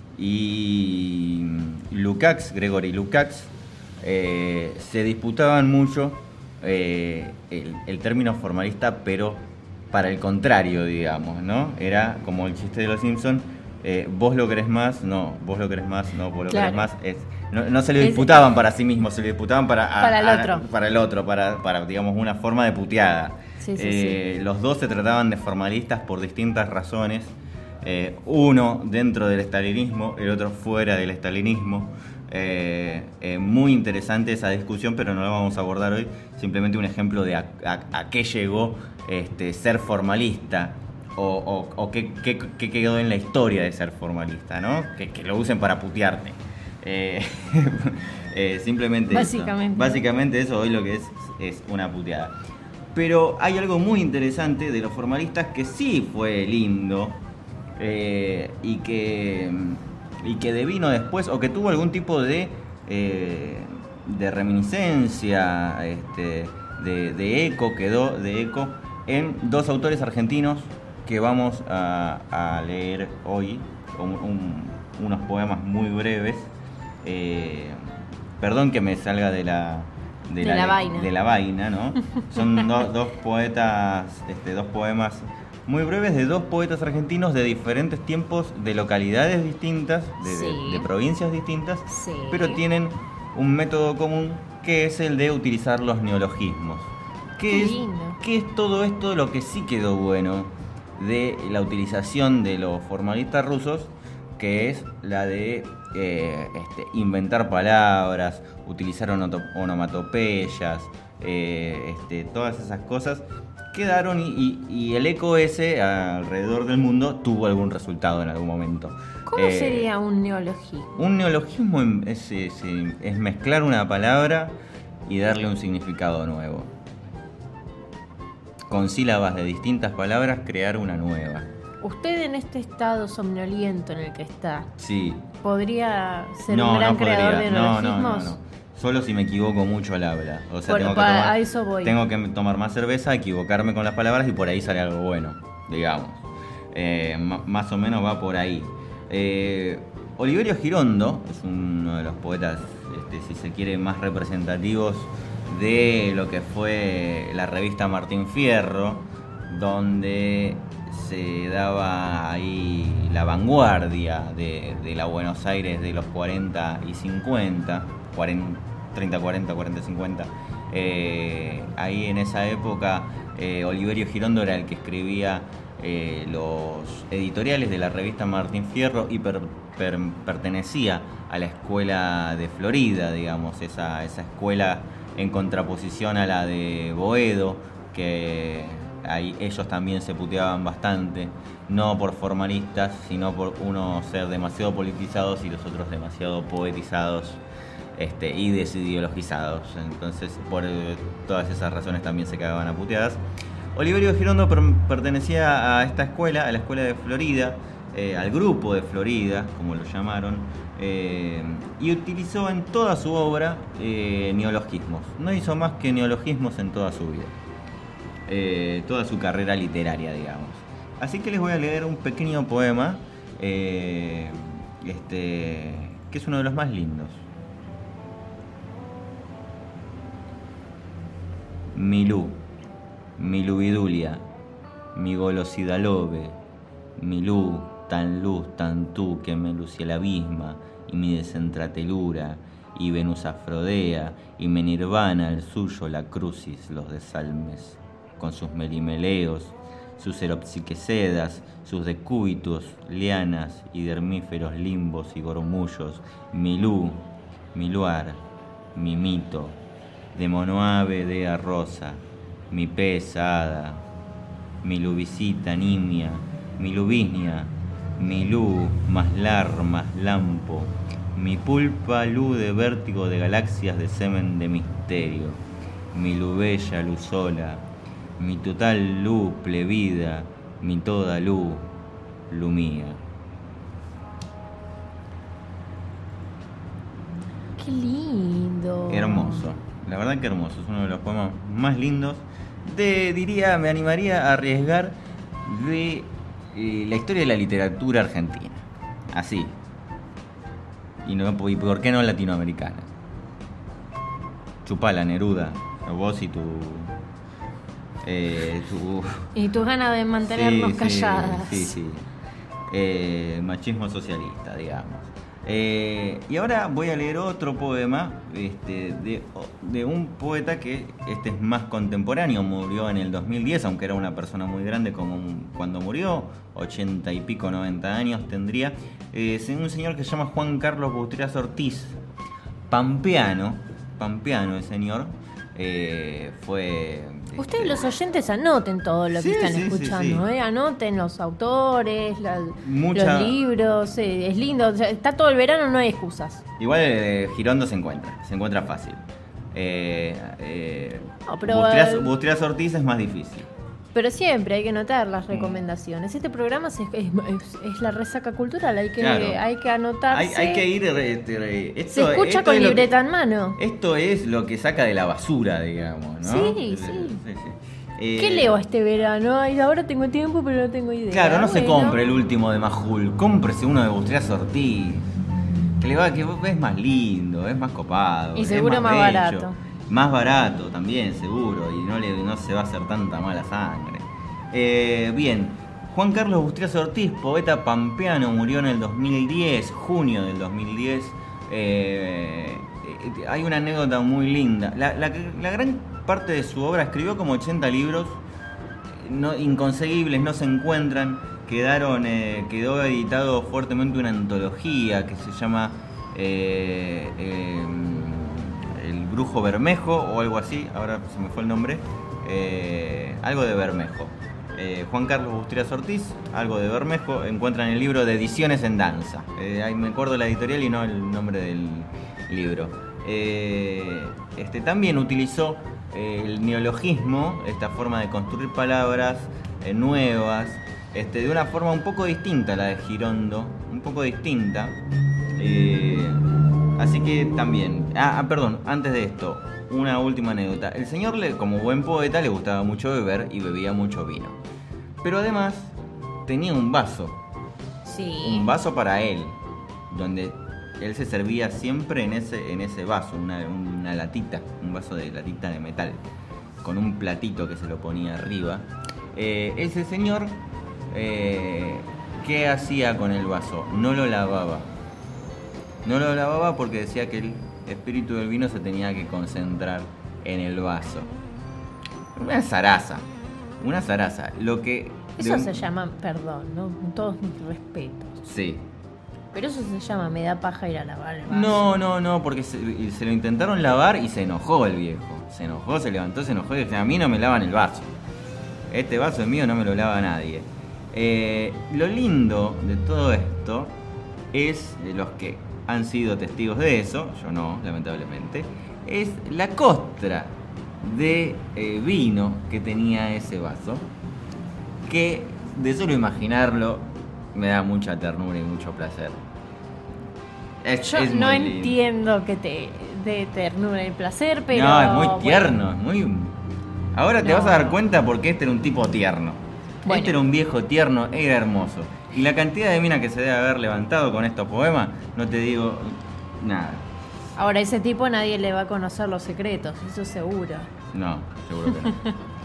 y Gregory Lukács, se disputaban mucho el término formalista, pero para el contrario, digamos, ¿no? Era como el chiste de los Simpsons, vos lo querés más, no, vos lo querés más, no, vos lo querés más. No se lo disputaban para sí mismos, se lo disputaban para el otro, para digamos, una forma de puteada. Sí. Los dos se trataban de formalistas por distintas razones. Uno dentro del estalinismo, el otro fuera del estalinismo. Muy interesante esa discusión, pero no la vamos a abordar hoy. Simplemente un ejemplo de a qué llegó ser formalista, o qué quedó en la historia de ser formalista, ¿no? Que lo usen para putearte. Simplemente básicamente eso hoy lo que es una puteada. Pero hay algo muy interesante de los formalistas que sí fue lindo, y que devino después, o que tuvo algún tipo de reminiscencia, de eco, quedó de eco en dos autores argentinos que vamos a leer hoy, unos poemas muy breves. Perdón que me salga de la vaina, ¿no? Son dos poetas, dos poemas muy breves de dos poetas argentinos de diferentes tiempos, de localidades distintas, de provincias distintas, pero tienen un método común, que es el de utilizar los neologismos. ¿Qué es todo esto? Lo que sí quedó bueno de la utilización de los formalistas rusos, que es la de inventar palabras, utilizar onomatopeyas, todas esas cosas quedaron, y el eco ese alrededor del mundo tuvo algún resultado en algún momento. ¿Cómo sería un neologismo? Un neologismo es mezclar una palabra y darle un significado nuevo. con sílabas de distintas palabras, crear una nueva. Usted en este estado somnoliento en el que está, Sí. ¿podría ser un gran creador de neologismos? No. Solo si me equivoco mucho al habla. O sea, Bueno, a eso voy. tengo que tomar más cerveza, equivocarme con las palabras y por ahí sale algo bueno, digamos. Más o menos va por ahí. Oliverio Girondo es uno de los poetas, si se quiere, más representativos de lo que fue la revista Martín Fierro, donde se daba ahí la vanguardia de la Buenos Aires de los 40 y 50, 30, 40, 40, 50. Ahí en esa época Oliverio Girondo era el que escribía los editoriales de la revista Martín Fierro y pertenecía a la escuela de Florida, digamos, esa escuela en contraposición a la de Boedo, que ahí ellos también se puteaban bastante, no por formalistas, sino por unos ser demasiado politizados y los otros demasiado poetizados y desideologizados. Entonces, por todas esas razones también se cagaban a puteadas. Oliverio Girondo pertenecía a esta escuela, a la escuela de Florida, al grupo de Florida, como lo llamaron, y utilizó en toda su obra neologismos. No hizo más que neologismos en toda su vida, toda su carrera literaria, digamos. Así que les voy a leer un pequeño poema, que es uno de los más lindos. Milú, mi lubidulia, mi golosidalobe, mi luz, tan tú, que me lucia el abisma, y mi desentratelura, y Venus Afrodea, y me nirvana el suyo la crucis, los desalmes, con sus melimeleos, sus eropsiquesedas, sus decúbitos, lianas, y dermíferos limbos y gormullos, mi lú, mi luar, mi mito, de monoave dea rosa, mi pesada, mi lubicita nimia, mi lubisnia, mi luz, más lar, más lampo, mi pulpa luz de vértigo de galaxias de semen de misterio, mi lubella luzola, mi total luz plebida, mi toda luz, lumía. Qué lindo. Hermoso, la verdad que hermoso, es uno de los poemas más lindos. Me animaría a arriesgar de la historia de la literatura argentina. Así. Y por qué no latinoamericana. Chupala, Neruda. Vos y Y tus ganas de mantenernos calladas. Sí. Machismo socialista, digamos. Y ahora voy a leer otro poema de un poeta que es más contemporáneo, murió en el 2010, aunque era una persona muy grande cuando murió, 80 y pico, 90 años tendría. Es un señor que se llama Juan Carlos Bustrias Ortiz, pampeano el señor. Fue... Ustedes los oyentes anoten todo lo que están escuchando, sí. Anoten los autores, los libros, es lindo, o sea, está todo el verano, no hay excusas. Igual Girondo se encuentra fácil. Bustrias Ortiz es más difícil. Pero siempre hay que anotar las recomendaciones. Este programa es la resaca cultural, hay que anotarse. Hay que ir... se escucha con libreta en mano. Esto es lo que saca de la basura, digamos, ¿no? Sí. ¿Qué leo este verano? Ay, ahora tengo tiempo, pero no tengo idea. Claro, no se compre el último de Majul, cómprese uno de Bustrias Ortiz. Que es más lindo, es más copado. Y seguro más barato. Más barato también, seguro, y no se va a hacer tanta mala sangre. Bien, Juan Carlos Bustrias Ortiz, poeta pampeano, murió en el 2010, junio del 2010. Hay una anécdota muy linda. La gran parte de su obra, escribió como 80 libros, inconseguibles, no se encuentran. Quedó editado fuertemente una antología que se llama... El Brujo Bermejo o algo así, ahora se me fue el nombre, algo de Bermejo. Juan Carlos Bustrias Ortiz, algo de Bermejo, encuentran el libro de Ediciones en Danza. Ahí me acuerdo la editorial y no el nombre del libro. También utilizó el neologismo, esta forma de construir palabras nuevas, de una forma un poco distinta a la de Girondo, un poco distinta. Así que también, perdón, antes de esto, una última anécdota. El señor, como buen poeta, le gustaba mucho beber y bebía mucho vino. Pero además tenía un vaso. Sí. Un vaso para él, donde él se servía siempre en ese vaso, una latita, un vaso de latita de metal, con un platito que se lo ponía arriba. Ese señor, ¿qué hacía con el vaso? No lo lavaba. No lo lavaba porque decía que el espíritu del vino se tenía que concentrar en el vaso. Una zaraza. Lo que... Eso se llama, perdón, ¿no? Con todos mis respetos. Sí. Pero eso se llama, me da paja ir a lavar el vaso. No, porque se lo intentaron lavar y se enojó el viejo. Se enojó, se levantó, se enojó y dijo, a mí no me lavan el vaso. Este vaso es mío, no me lo lava nadie. Lo lindo de todo esto es, de los que han sido testigos de eso, yo no, lamentablemente, es la costra de vino que tenía ese vaso, que de solo imaginarlo me da mucha ternura y mucho placer. Yo es no muy lindo. entiendo que te dé ternura y placer, pero... No, es muy tierno, bueno. es muy... Ahora te vas a dar cuenta porque este era un tipo tierno. Bueno. Este era un viejo tierno, era hermoso. Y la cantidad de minas que se debe haber levantado con estos poemas, no te digo nada. Ahora, ese tipo nadie le va a conocer los secretos, eso seguro. No, seguro que no.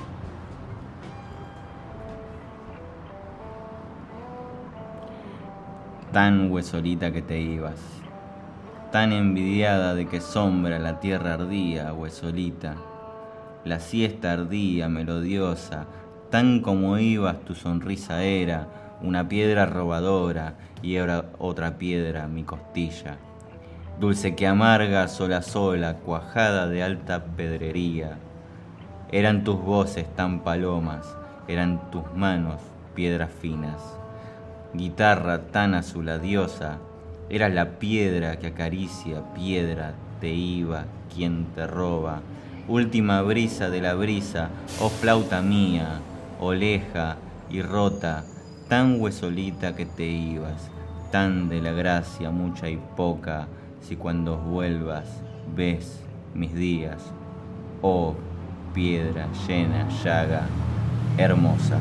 Tan huesolita que te ibas, tan envidiada de que sombra la tierra ardía, huesolita. La siesta ardía, melodiosa, tan como ibas tu sonrisa era, una piedra robadora y era otra piedra mi costilla. Dulce que amarga, sola sola, cuajada de alta pedrería. Eran tus voces tan palomas, eran tus manos piedras finas. Guitarra tan azuladiosa, eras la piedra que acaricia, piedra te iba quien te roba. Última brisa de la brisa, oh flauta mía, oleja y rota, tan huesolita que te ibas, tan de la gracia mucha y poca, si cuando vuelvas ves mis días, oh piedra llena, llaga, hermosa.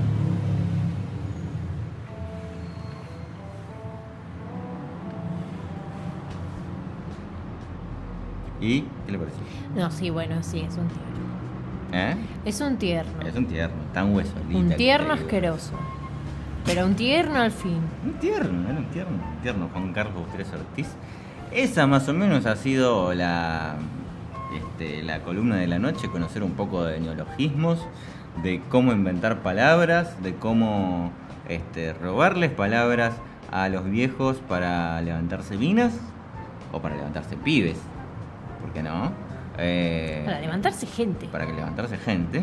¿Y qué le pareció? No, sí, bueno, sí, es un tierno. Es un tierno, tan huesolita. Un tierno que te digo. asqueroso. Pero un tierno al fin. Un tierno, Juan Carlos Pérez Ortiz. Esa más o menos ha sido la columna de la noche, conocer un poco de neologismos, de cómo inventar palabras, de cómo robarles palabras a los viejos para levantarse minas o para levantarse pibes. ¿Por qué no? Para levantarse gente. Para que levantarse gente.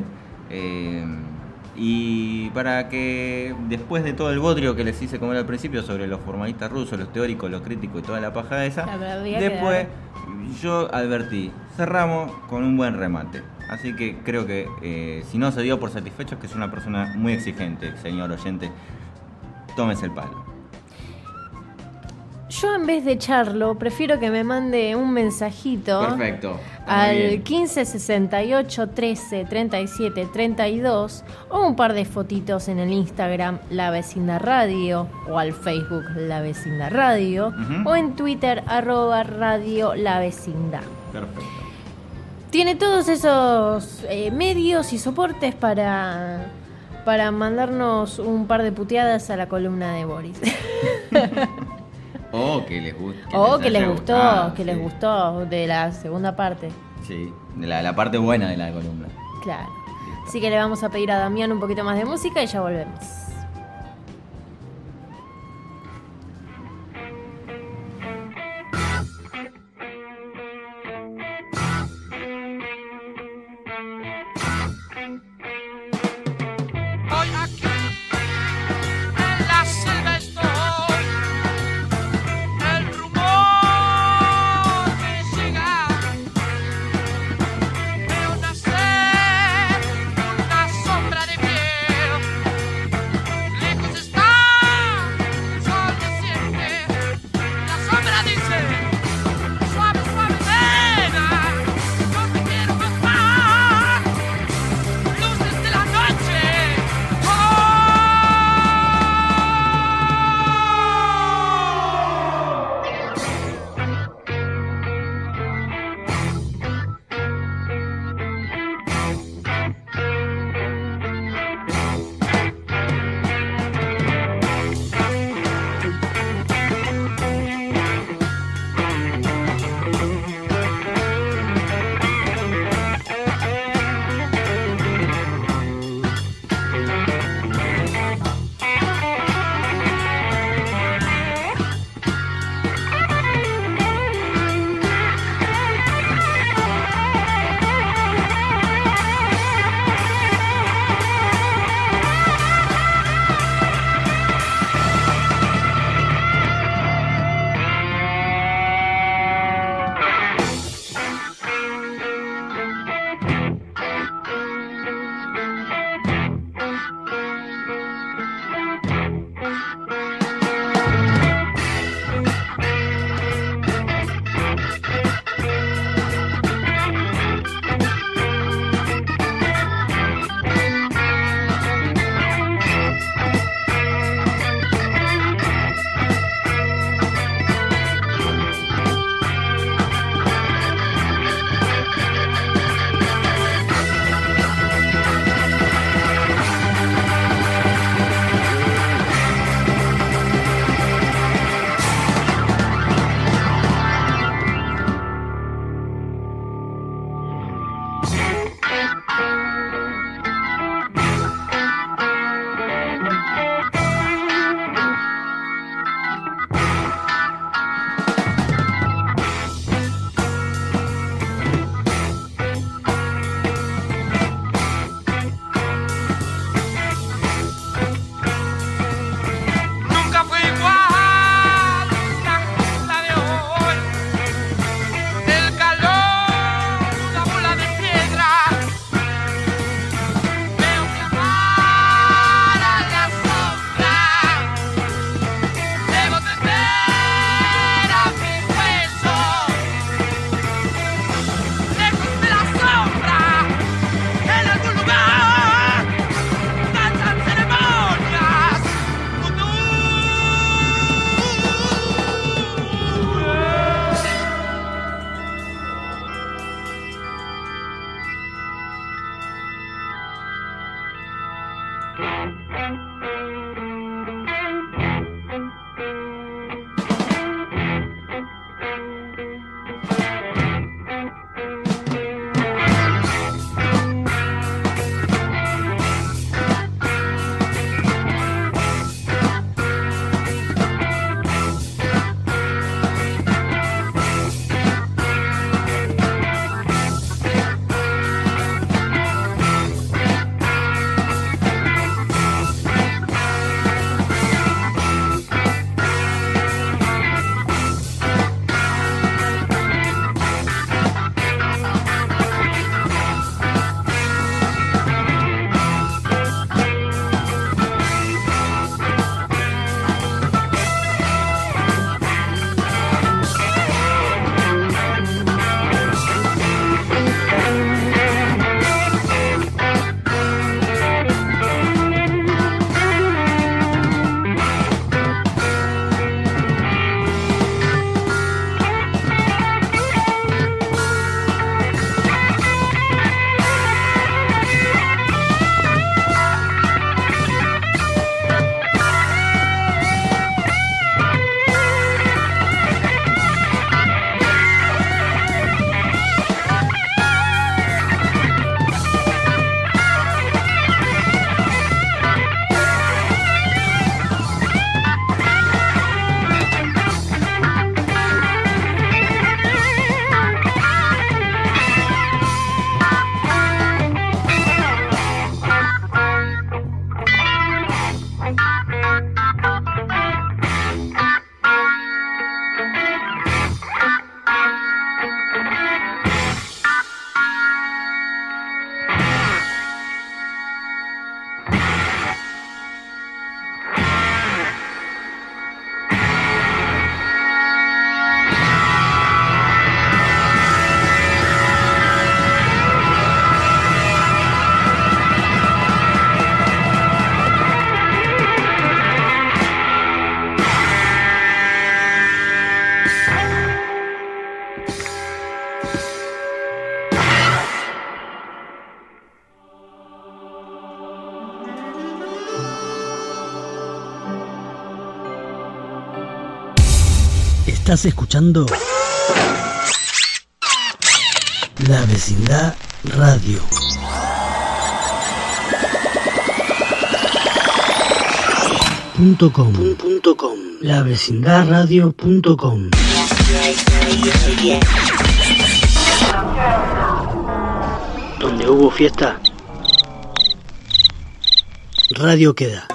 Y para que después de todo el bodrio que les hice comer al principio sobre los formalistas rusos, los teóricos, los críticos y toda la paja esa, después yo advertí, cerramos con un buen remate. Así que creo que si no se dio por satisfechos, que es una persona muy exigente, señor oyente, tómese el palo. Yo en vez de echarlo, prefiero que me mande un mensajito. Perfecto. Al 15 68 13 37 32 o un par de fotitos en el Instagram La Vecindad Radio o al Facebook La Vecindad Radio o en Twitter @Radio La Vecindad. Perfecto. Tiene todos esos medios y soportes para mandarnos un par de puteadas a la columna de Boris. O que les guste. Que les gustó de la segunda parte. Sí, de la parte buena de la columna. Claro. Listo. Así que le vamos a pedir a Damián un poquito más de música y ya volvemos. Hoy aquí en la selva estoy, el rumor que llega de una selva Estás escuchando La Vecindad Radio. .com. lavecindadradio.com. Donde hubo fiesta, radio queda.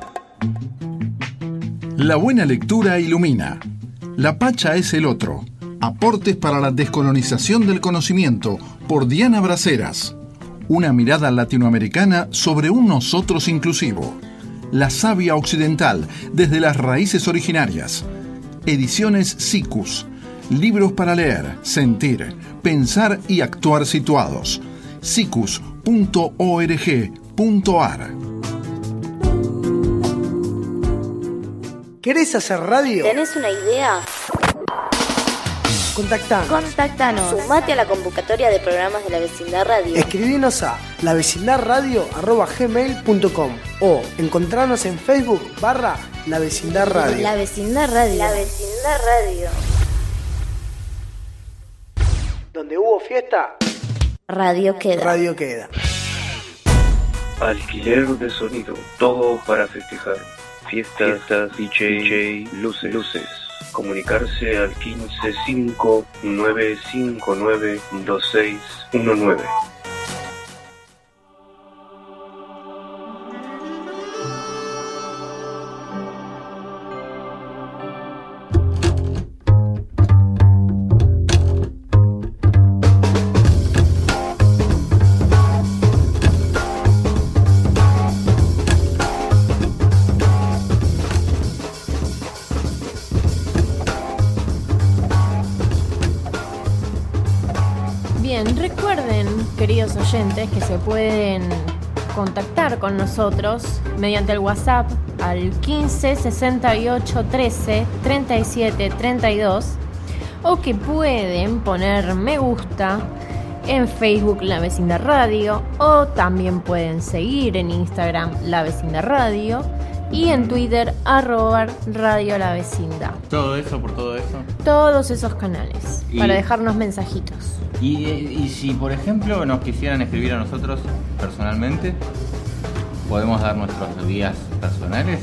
La buena lectura ilumina. La Pacha es el otro. Aportes para la descolonización del conocimiento, por Diana Braceras. Una mirada latinoamericana sobre un nosotros inclusivo. La savia occidental, desde las raíces originarias. Ediciones SICUS. Libros para leer, sentir, pensar y actuar situados. sicus.org.ar. ¿Querés hacer radio? ¿Tenés una idea? Contactanos. Sumate a la convocatoria de programas de La Vecindad Radio. Escribinos a lavecindadradio@gmail.com o encontrarnos en Facebook /La Vecindad Radio. La Vecindad Radio. La Vecindad Radio. Donde hubo fiesta, radio queda. Radio queda. Alquiler de sonido, todo para festejar. Fiestas, DJ, luces. Comunicarse al 155-959-2619. Queridos oyentes, que se pueden contactar con nosotros mediante el WhatsApp al 15 68 13 37 32 o que pueden poner me gusta en Facebook La Vecindad Radio, o también pueden seguir en Instagram La Vecindad Radio y en Twitter @Radio La Vecindad. ¿Todo eso por todo eso? Todos esos canales para dejarnos mensajitos. Y si por ejemplo nos quisieran escribir a nosotros personalmente, ¿podemos dar nuestros vías personales?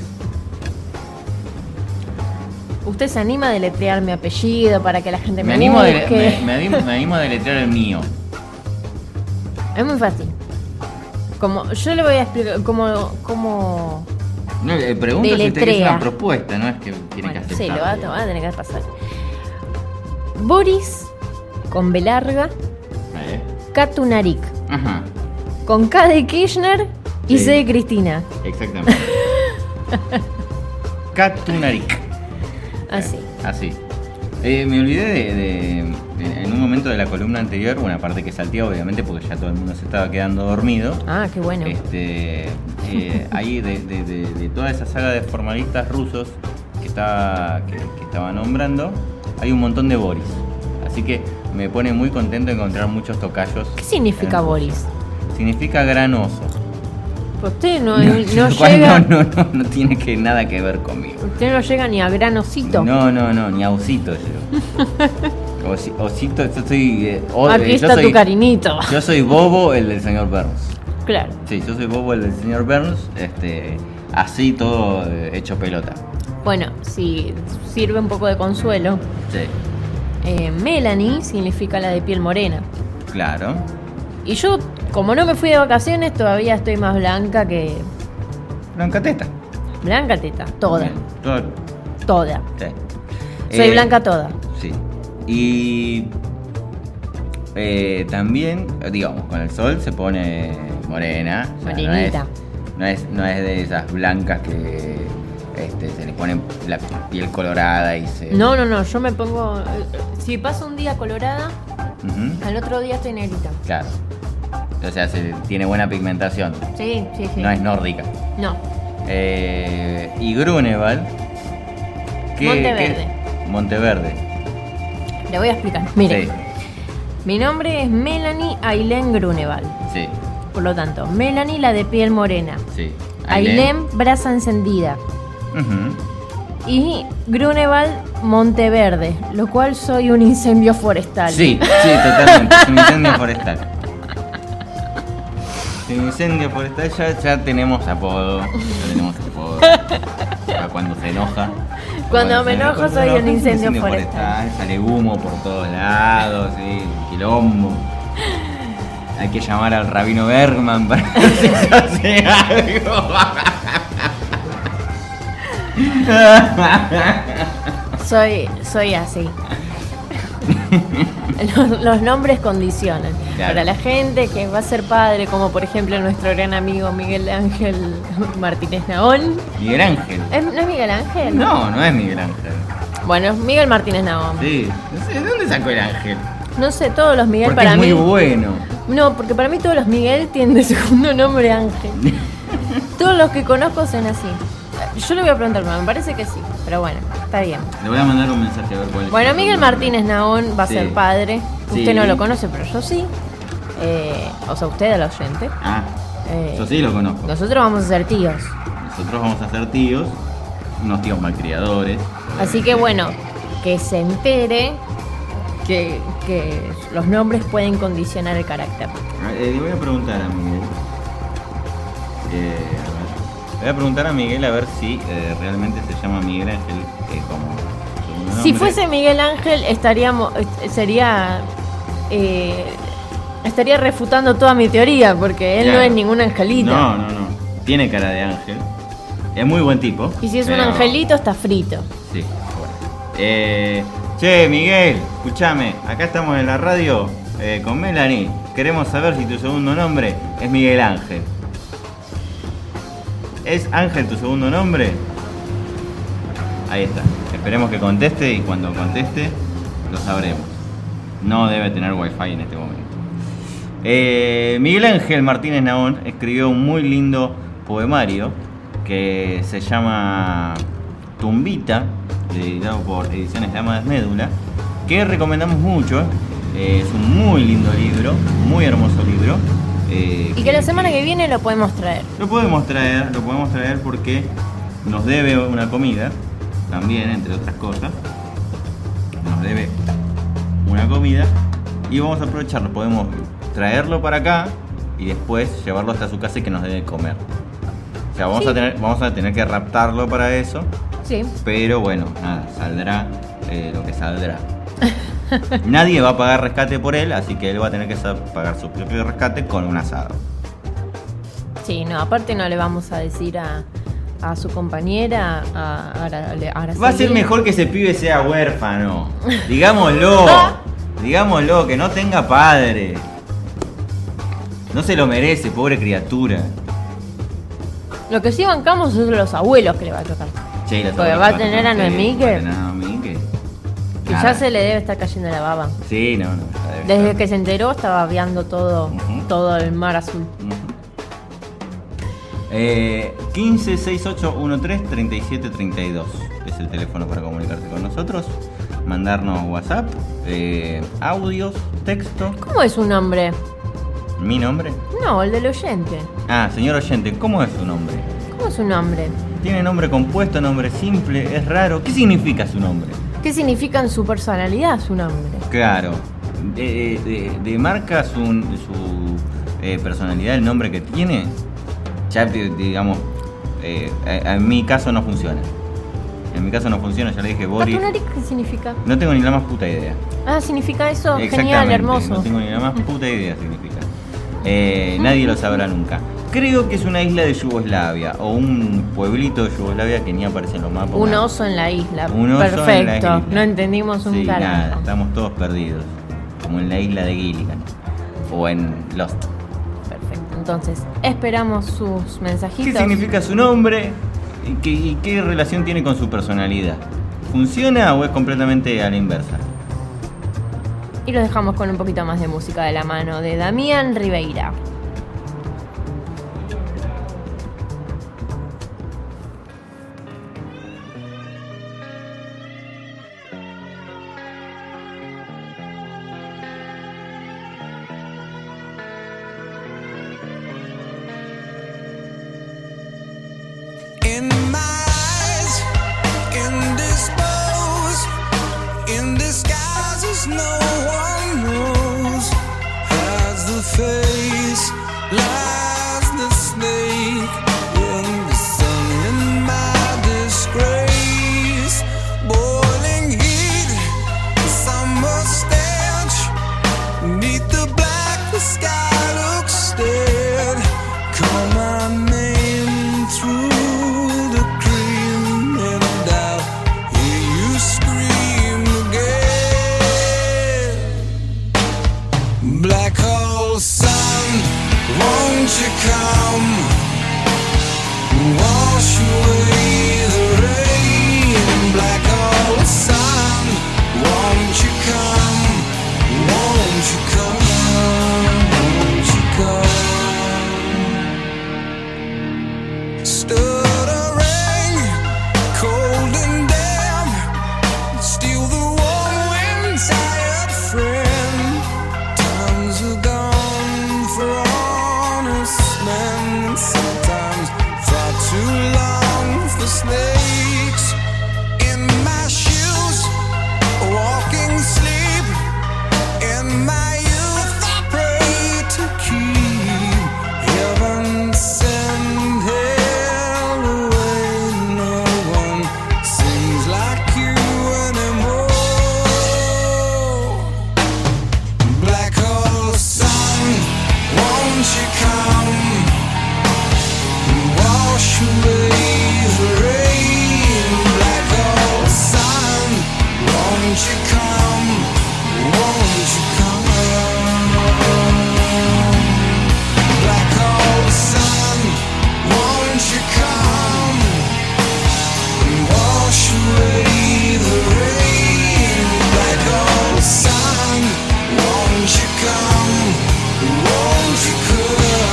¿Usted se anima a deletrear mi apellido para que la gente me animo busque? Me animo a deletrear el mío. Es muy fácil. Como yo le voy a explicar cómo No, pregunto si usted es una propuesta, no es que tiene que aceptar. Sí, lo va a tener que pasar. Boris con B larga, Katunarik. Ajá. Con K de Kirchner y C de Cristina. Exactamente. Katunarik. Así. Así. Me olvidé de en un momento de la columna anterior, una parte que salté obviamente porque ya todo el mundo se estaba quedando dormido. Ah, qué bueno. Ahí de toda esa saga de formalistas rusos que estaba nombrando, hay un montón de Boris. Así que me pone muy contento encontrar muchos tocayos. ¿Qué significa Boris? Significa gran oso. Usted no llega. No tiene nada que ver conmigo. Usted no llega ni a gran osito. No, ni a osito yo. Osito, yo soy. Aquí está tu cariñito. Yo soy Bobo, el del señor Burns. Claro. Sí, yo soy Bobo, el del señor Burns. Así todo hecho pelota. Bueno, si sirve un poco de consuelo. Sí. Melanie significa la de piel morena. Claro. Y yo, como no me fui de vacaciones, todavía estoy más blanca que... Blanca teta. Blanca teta, toda. Toda. Sí. Soy blanca toda. Sí. Y también, digamos, con el sol se pone morena. Morenita. No es de esas blancas que se les pone la piel colorada y se... No, yo me pongo... Si paso un día colorada, al otro día estoy negrita. Claro. O sea, tiene buena pigmentación. Sí. No es nórdica. No. Y Grunewald. Monteverde. Monteverde. Le voy a explicar. Mire. Sí. Mi nombre es Melanie Ailén Grunewald. Sí. Por lo tanto, Melanie la de piel morena. Sí. Ailén brasa encendida. Y Grunewald Monteverde, lo cual soy un incendio forestal. Sí, totalmente. Un incendio forestal. Incendio forestal, ya tenemos apodo. Para cuando se enoja. Cuando me enojo soy un incendio forestal. Sale humo por todos lados, sí, quilombo. Hay que llamar al rabino Bergman para que se hace algo. Soy así. Los nombres condicionan. Claro. Para la gente que va a ser padre, como por ejemplo nuestro gran amigo Miguel Ángel Martínez Nahón. Miguel Ángel. ¿No es Miguel Ángel? No es Miguel Ángel. Bueno, es Miguel Martínez Nahón. Sí, no sé, ¿de dónde sacó el Ángel? No sé, todos los Miguel porque para es mí. Muy bueno. No, porque para mí todos los Miguel tienen de segundo nombre Ángel. Todos los que conozco son así. Yo le voy a preguntar, me parece que sí, pero bueno, está bien. Le voy a mandar un mensaje a ver cuál es. Bueno, Miguel Martínez Nahón va a ser padre. Usted Sí. no lo conoce, pero yo sí. O sea, usted, el oyente. Yo sí lo conozco. Nosotros vamos a ser tíos. Nosotros vamos a ser tíos, unos tíos malcriadores. Así que bueno, que se entere que los nombres pueden condicionar el carácter. Le voy a preguntar a Miguel. Le voy a preguntar a Miguel a ver si realmente se llama Miguel Ángel como segundo nombre. Si fuese Miguel Ángel estaría refutando toda mi teoría, porque él Claro. no es ningún angelito. No. Tiene cara de ángel. Es muy buen tipo. Y si es un pero- angelito, está frito. Sí, bueno. Che, Miguel, escúchame. Acá estamos en la radio con Melanie. Queremos saber si tu segundo nombre es Miguel Ángel. ¿Es Ángel tu segundo nombre? Ahí está. Esperemos que conteste y cuando conteste lo sabremos. No debe tener wifi en este momento. Miguel Ángel Martínez Nahón escribió un muy lindo poemario que se llama Tumbita, editado por Ediciones Damas Médula, que recomendamos mucho Es un muy lindo libro, muy hermoso libro. Y que la semana que viene lo podemos traer. Lo podemos traer porque nos debe una comida, también, entre otras cosas. Nos debe una comida y vamos a aprovecharlo. Podemos traerlo para acá y después llevarlo hasta su casa y que nos debe comer. O sea, vamos a tener que raptarlo para eso. Sí. Pero bueno, nada, saldrá lo que saldrá. Nadie va a pagar rescate por él, así que él va a tener que pagar su propio rescate con un asado. Sí, no, aparte no le vamos a decir a su compañera, a va a ser mejor que ese pibe sea huérfano. Digámoslo, que no tenga padre. No se lo merece, pobre criatura. Lo que sí bancamos es los abuelos que le va a tocar. Sí, porque va a tener a Noemike. Que Nada. ya se le debe estar cayendo la baba. Sí, no. Desde que se enteró estaba viando todo el mar azul. 1568133732 es el teléfono para comunicarse con nosotros, mandarnos WhatsApp, audios, texto. ¿Cómo es su nombre? ¿Mi nombre? No, el del oyente. Ah, señor oyente, ¿cómo es su nombre? ¿Cómo es su nombre? Tiene nombre compuesto, nombre simple, es raro. ¿Qué significa su nombre? ¿Qué significa en su personalidad su nombre? Claro, demarca su personalidad, el nombre que tiene. Ya, digamos, en mi caso no funciona. Ya le dije, Boris. ¿Catunaric qué significa? No tengo ni la más puta idea. Ah, significa eso. Exactamente, genial, hermoso. No tengo ni la más puta idea significa. Nadie lo sabrá nunca. Creo que es una isla de Yugoslavia o un pueblito de Yugoslavia que ni aparece en los mapas. Un oso en la isla. Un oso perfecto. En la isla. No entendimos un carajo. Nada, estamos todos perdidos. Como en la isla de Gilligan o en Lost. Perfecto. Entonces, esperamos sus mensajitos. ¿Qué significa su nombre? ¿Y qué relación tiene con su personalidad? ¿Funciona o es completamente a la inversa? Y los dejamos con un poquito más de música de la mano de Damián Ribeira. In my eyes, indisposed, in disguises no one knows. Has the face, lies the snake in the sun. In my disgrace, boiling heat, summer stench. Neath the black, the sky looks dead. Call my name through the cream, and I'll hear you scream again. Black hole sun, won't you come? Wash away the rain. Black hole sun, won't you come? Won't you come? Won't you come? Stuttering, cold and damp, steal the warm wind, tired friend. Times are gone for honest men, sometimes far too long for snakes. In my shoes, walking sleep. In my youth, I pray to keep heaven send hell away. No one sings like you anymore. Black hole sun, won't you come? Wash away the rain. Black hole sun, won't you come? Won't you come? Black hole sun, won't you come? Wash away the rain. Black hole sun, won't you come? Won't you come?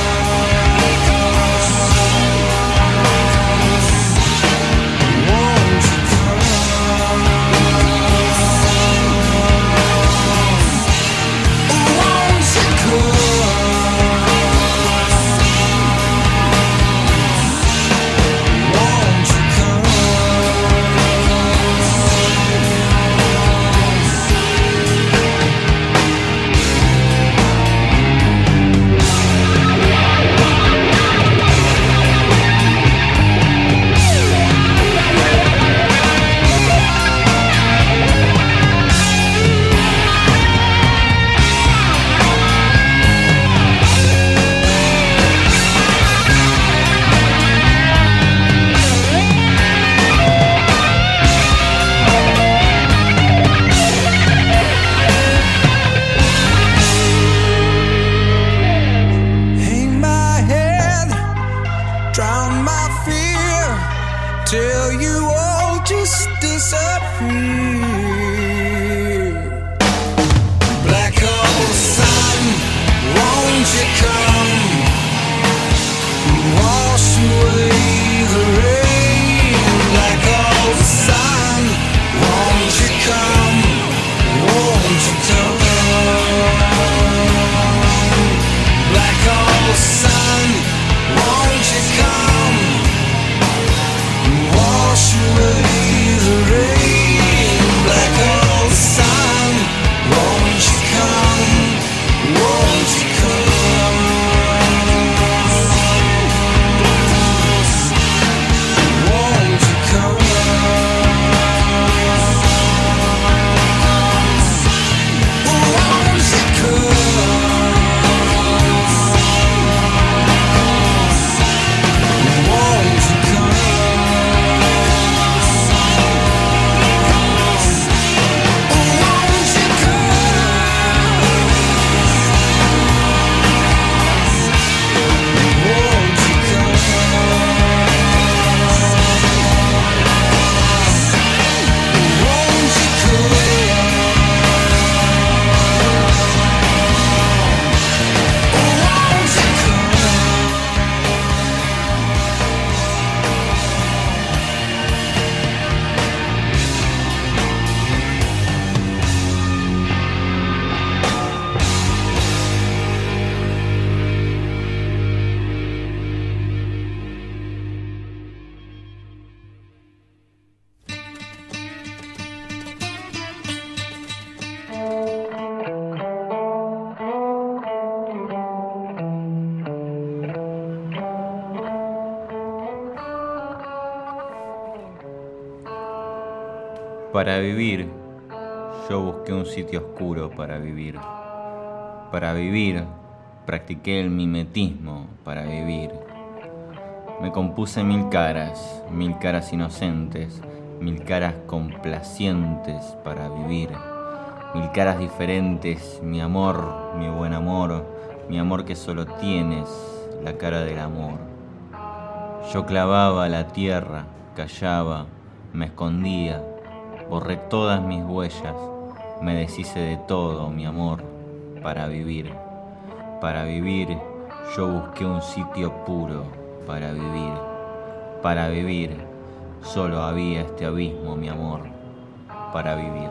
Para vivir, yo busqué un sitio oscuro para vivir. Para vivir, practiqué el mimetismo para vivir. Me compuse 1000 caras inocentes, 1000 caras complacientes para vivir. 1000 caras diferentes, mi amor, mi buen amor, mi amor que solo tienes, la cara del amor. Yo clavaba la tierra, callaba, me escondía, borré todas mis huellas, me deshice de todo, mi amor, para vivir. Para vivir, yo busqué un sitio puro para vivir. Para vivir, solo había este abismo, mi amor, para vivir.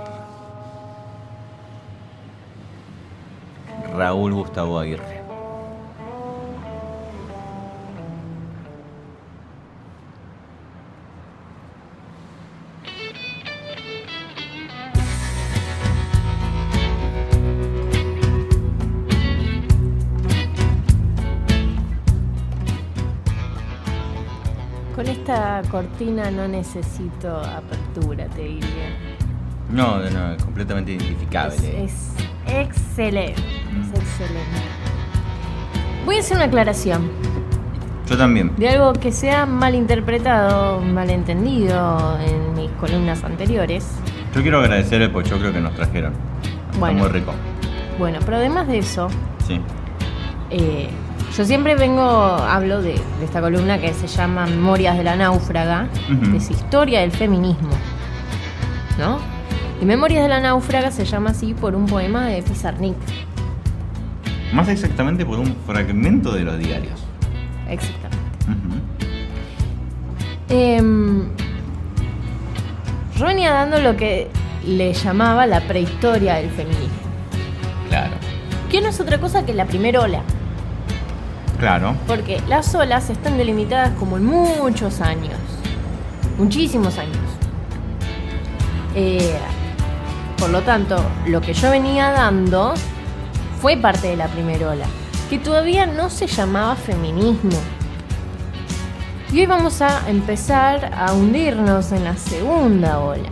Raúl Gustavo Aguirre. Con esta cortina no necesito apertura, te diría. No, es completamente identificable. Es excelente, es excelente. Voy a hacer una aclaración. Yo también. De algo que se ha malinterpretado, malentendido en mis columnas anteriores. Yo quiero agradecer el pochoclo que nos trajeron. Bueno, está muy rico. Bueno, pero además de eso, sí. Yo siempre hablo de esta columna que se llama Memorias de la Náufraga, que es historia del feminismo, ¿no? Y Memorias de la Náufraga se llama así por un poema de Pizarnik. Más exactamente por un fragmento de los diarios. Exactamente. Yo venía dando lo que le llamaba la prehistoria del feminismo. Claro. Que no es otra cosa que la primera ola. Claro. Porque las olas están delimitadas como en muchos años. Muchísimos años. Por lo tanto, lo que yo venía dando fue parte de la primera ola, que todavía no se llamaba feminismo. Y hoy vamos a empezar a hundirnos en la segunda ola.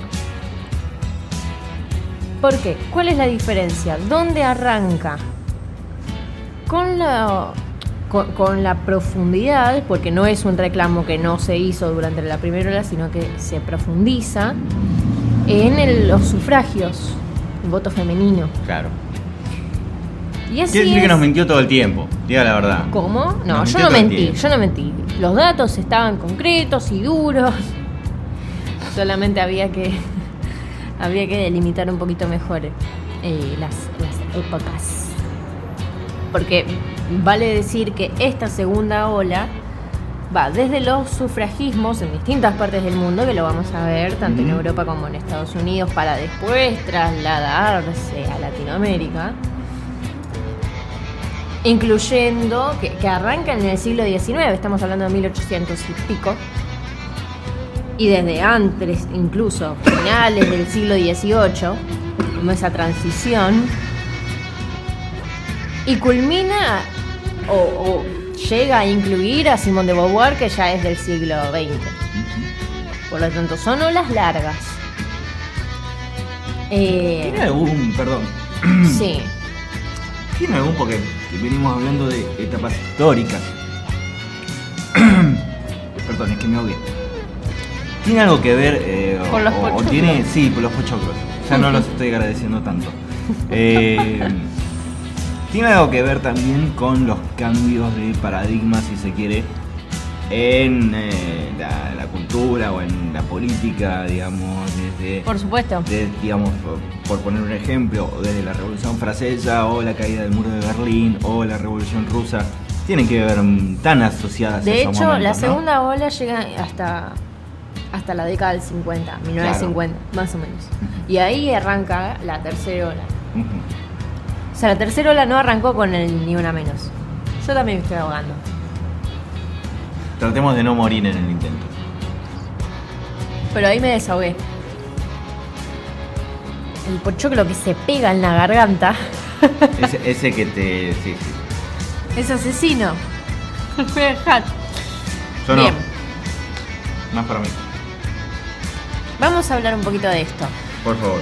¿Por qué? ¿Cuál es la diferencia? ¿Dónde arranca? Con la profundidad, porque no es un reclamo que no se hizo durante la primera ola, sino que se profundiza en los sufragios, el voto femenino. Claro. Y así quiere decir que nos mintió todo el tiempo, diga la verdad. ¿Cómo? No, yo no mentí. Los datos estaban concretos y duros. Solamente había que delimitar un poquito mejor las épocas. Porque vale decir que esta segunda ola va desde los sufragismos en distintas partes del mundo, que lo vamos a ver tanto en Europa como en Estados Unidos, para después trasladarse a Latinoamérica, incluyendo que arranca en el siglo XIX, estamos hablando de 1800 y pico, y desde antes, incluso finales del siglo XVIII, como esa transición, y culmina o llega a incluir a Simone de Beauvoir, que ya es del siglo XX. Por lo tanto, son olas largas. ¿Tiene algún, perdón? Sí. ¿Tiene algún, porque venimos hablando de etapas históricas? Perdón, es que me ahogué. ¿Tiene algo que ver con los pochoclos? Tiene, sí, con los pochoclos. Ya no los estoy agradeciendo tanto. Tiene algo que ver también con los cambios de paradigma, si se quiere, en la cultura o en la política, digamos, desde... Por supuesto. Digamos, por poner un ejemplo, desde la Revolución Francesa o la caída del muro de Berlín o la Revolución Rusa, tienen que ver tan asociadas. De esos hecho, momentos, la ¿no? segunda ola llega hasta la década del 50, 1950, claro, más o menos. Y ahí arranca la tercera ola. O sea, la tercera ola no arrancó con el ni una menos. Yo también me estoy ahogando. Tratemos de no morir en el intento. Pero ahí me desahogué. El pochoclo que se pega en la garganta. Ese que te... Sí. Es asesino. Lo voy a dejar. Yo Bien. no. Más para mí. Vamos a hablar un poquito de esto. Por favor.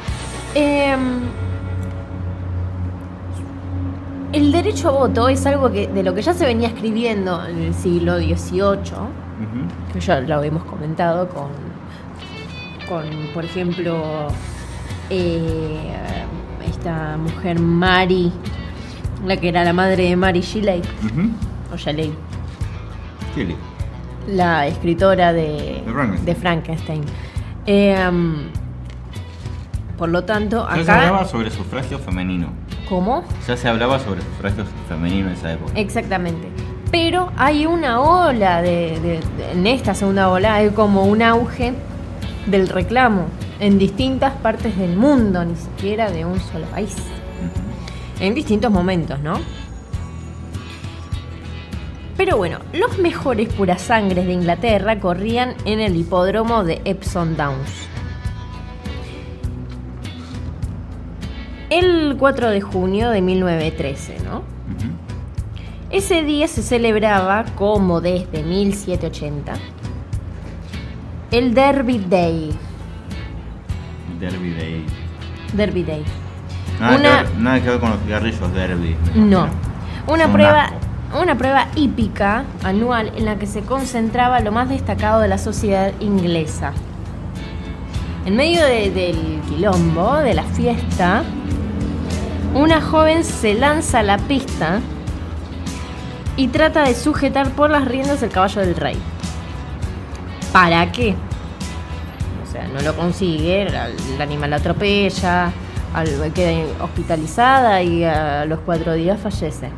El derecho a voto es algo de lo que ya se venía escribiendo en el siglo XVIII, que ya lo hemos comentado con por ejemplo, esta mujer Mary, la que era la madre de Mary Shelley, o Shelley, la escritora de Frankenstein. Por lo tanto, acá... Ya se hablaba sobre sufragio femenino. ¿Cómo? Ya se hablaba sobre sufragio femenino en esa época. Exactamente. Pero hay una ola en esta segunda ola hay como un auge del reclamo en distintas partes del mundo, ni siquiera de un solo país. En distintos momentos, ¿no? Pero bueno, los mejores purasangres de Inglaterra corrían en el hipódromo de Epsom Downs. El 4 de junio de 1913, ¿no? Ese día se celebraba, como desde 1780, el Derby Day. Derby Day. Nada que ver con los cigarrillos Derby. No. Una prueba hípica anual en la que se concentraba lo más destacado de la sociedad inglesa. En medio del quilombo, de la fiesta, una joven se lanza a la pista y trata de sujetar por las riendas el caballo del rey. ¿Para qué? O sea, no lo consigue, el animal la atropella, queda hospitalizada y a los 4 días fallece.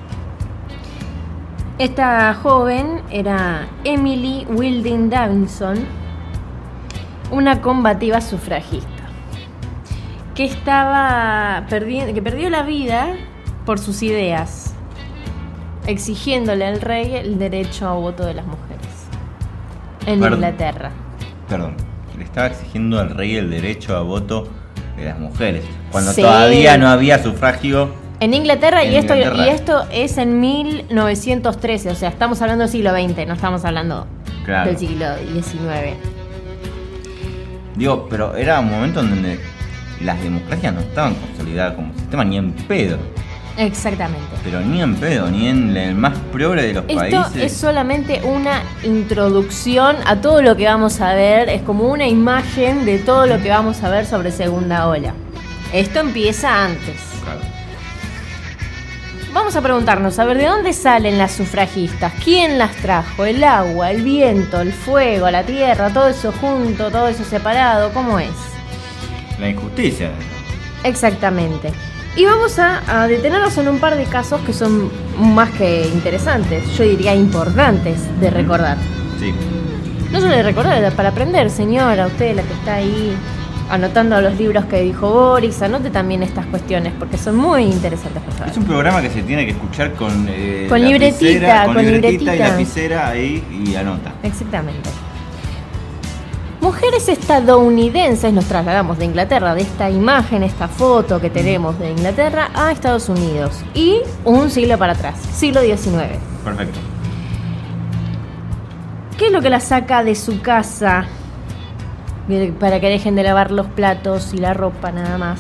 Esta joven era Emily Wilding Davidson, una combativa sufragista que perdió la vida por sus ideas, exigiéndole al rey el derecho a voto de las mujeres en Inglaterra. Perdón, le estaba exigiendo al rey el derecho a voto de las mujeres, cuando todavía no había sufragio en Inglaterra, y esto es en 1913, o sea, estamos hablando del siglo XX, no estamos hablando del siglo XIX. Digo, pero era un momento en donde las democracias no estaban consolidadas como sistema ni en pedo. Exactamente. Pero ni en pedo, ni en el más progre de los países. Esto es solamente una introducción a todo lo que vamos a ver, es como una imagen de todo lo que vamos a ver sobre segunda ola. Esto empieza antes. Claro. Vamos a preguntarnos, a ver, ¿de dónde salen las sufragistas? ¿Quién las trajo? ¿El agua, el viento, el fuego, la tierra, todo eso junto, todo eso separado? ¿Cómo es? La injusticia. Exactamente. Y vamos a detenernos en un par de casos que son más que interesantes, yo diría importantes de recordar. Sí. No solo de recordar, para aprender, señora, usted la que está ahí anotando los libros que dijo Boris, anote también estas cuestiones porque son muy interesantes para saber. Es un programa que se tiene que escuchar con libretita y lapicera ahí y anota. Exactamente. Mujeres estadounidenses, nos trasladamos de Inglaterra, de esta imagen, esta foto que tenemos de Inglaterra a Estados Unidos y un siglo para atrás, siglo XIX. Perfecto. ¿Qué es lo que la saca de su casa para que dejen de lavar los platos y la ropa nada más?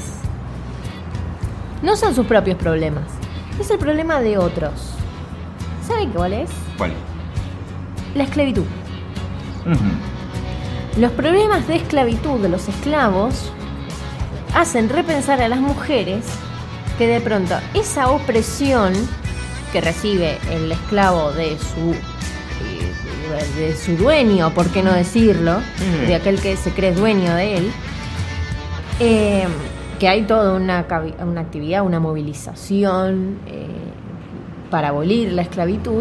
No son sus propios problemas, es el problema de otros. ¿Saben cuál es? ¿Cuál? La esclavitud. Los problemas de esclavitud de los esclavos hacen repensar a las mujeres que de pronto esa opresión que recibe el esclavo de su dueño, por qué no decirlo, de aquel que se cree dueño de él, que hay toda una actividad, una movilización para abolir la esclavitud,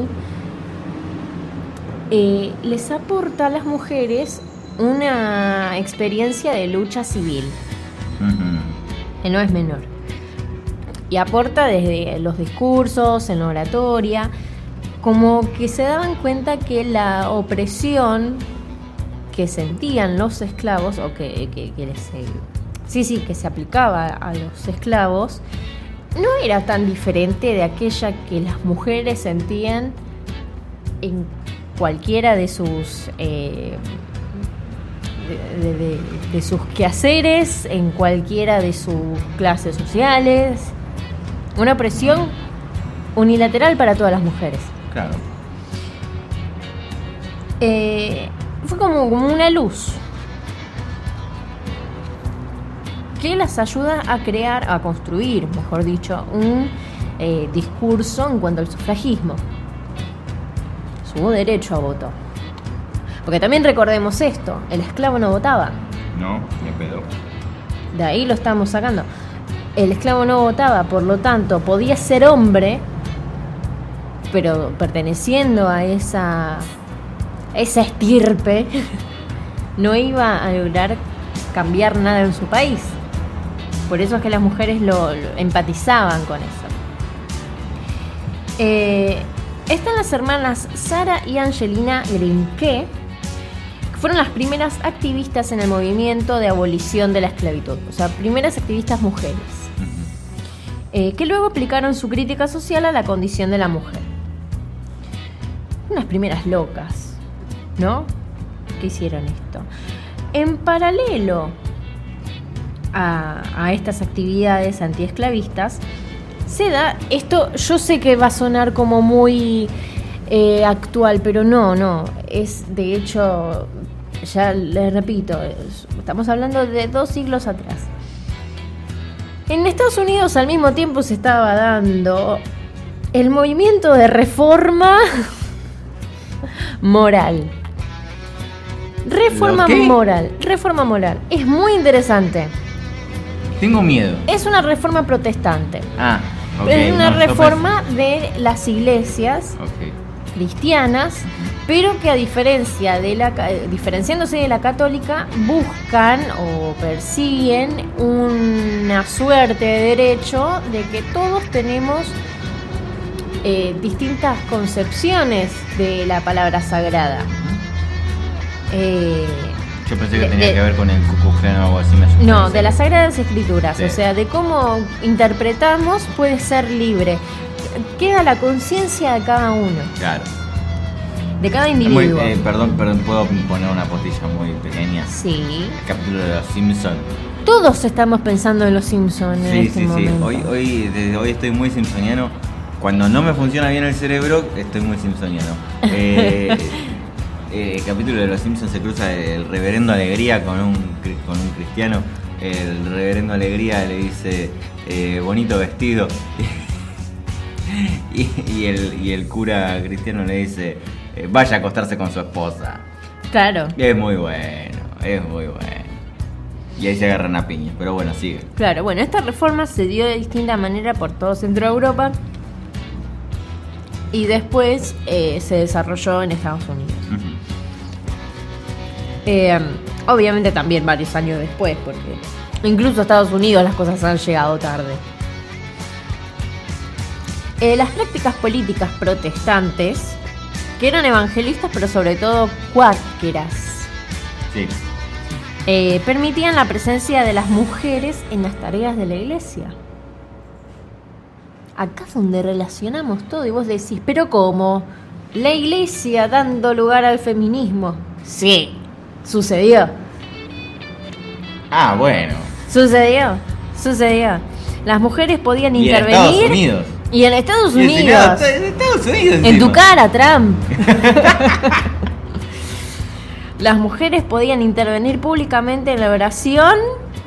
les aporta a las mujeres una experiencia de lucha civil, que no es menor, y aporta desde los discursos, en la oratoria, como que se daban cuenta que la opresión que sentían los esclavos, o que se aplicaba a los esclavos, no era tan diferente de aquella que las mujeres sentían en cualquiera de sus de sus quehaceres en cualquiera de sus clases sociales. Una opresión unilateral para todas las mujeres. Claro. Fue como una luz que las ayuda a construir, mejor dicho, un discurso en cuanto al sufragismo. Su derecho a voto. Porque también recordemos esto, el esclavo no votaba. No, ni pedo. De ahí lo estamos sacando. El esclavo no votaba, por lo tanto, podía ser hombre, pero perteneciendo a esa estirpe, no iba a lograr cambiar nada en su país. Por eso es que las mujeres lo empatizaban con eso. Están las hermanas Sara y Angelina Grimke, que fueron las primeras activistas en el movimiento de abolición de la esclavitud. O sea, primeras activistas mujeres. Que luego aplicaron su crítica social a la condición de la mujer. Unas primeras locas, ¿no? Que hicieron esto. En paralelo a estas actividades antiesclavistas, se da esto. Yo sé que va a sonar como muy actual, pero no. Es, de hecho, ya les repito, estamos hablando de 2 siglos atrás. En Estados Unidos al mismo tiempo se estaba dando el movimiento de reforma moral. Reforma moral. Es muy interesante. Tengo miedo. Es una reforma protestante. Okay. Es una reforma de las iglesias cristianas, pero que diferenciándose de la católica, buscan o persiguen una suerte de derecho de que todos tenemos distintas concepciones de la palabra sagrada. Yo pensé que tenía que ver con el Ku Klux Klan o algo así. No, de las Sagradas Escrituras. Sí. O sea, de cómo interpretamos puede ser libre. Queda la conciencia de cada uno. Claro. De cada individuo. Perdón, ¿puedo poner una postilla muy pequeña? Sí. El capítulo de Los Simpsons. Todos estamos pensando en Los Simpsons en este momento. Desde hoy estoy muy simpsoniano. Cuando no me funciona bien el cerebro, estoy muy simpsoniano. El capítulo de Los Simpsons se cruza el reverendo Alegría con un cristiano. El reverendo Alegría le dice bonito vestido y el cura cristiano le dice vaya a acostarse con su esposa. Claro. Es muy bueno. Y ahí se agarran a piña, pero bueno, sigue. Claro, bueno, esta reforma se dio de distinta manera por todo Centro Europa y después se desarrolló en Estados Unidos. Obviamente también varios años después, porque incluso a Estados Unidos las cosas han llegado tarde. Las prácticas políticas protestantes, que eran evangelistas pero sobre todo cuáqueras, sí, permitían la presencia de las mujeres en las tareas de la iglesia. Acá es donde relacionamos todo y vos decís, ¿pero cómo? La iglesia dando lugar al feminismo. Sí, sucedió. Bueno. Sucedió. Las mujeres podían intervenir. En Estados Unidos. Y en Estados Unidos. En tu cara, Trump. Las mujeres podían intervenir públicamente en la oración.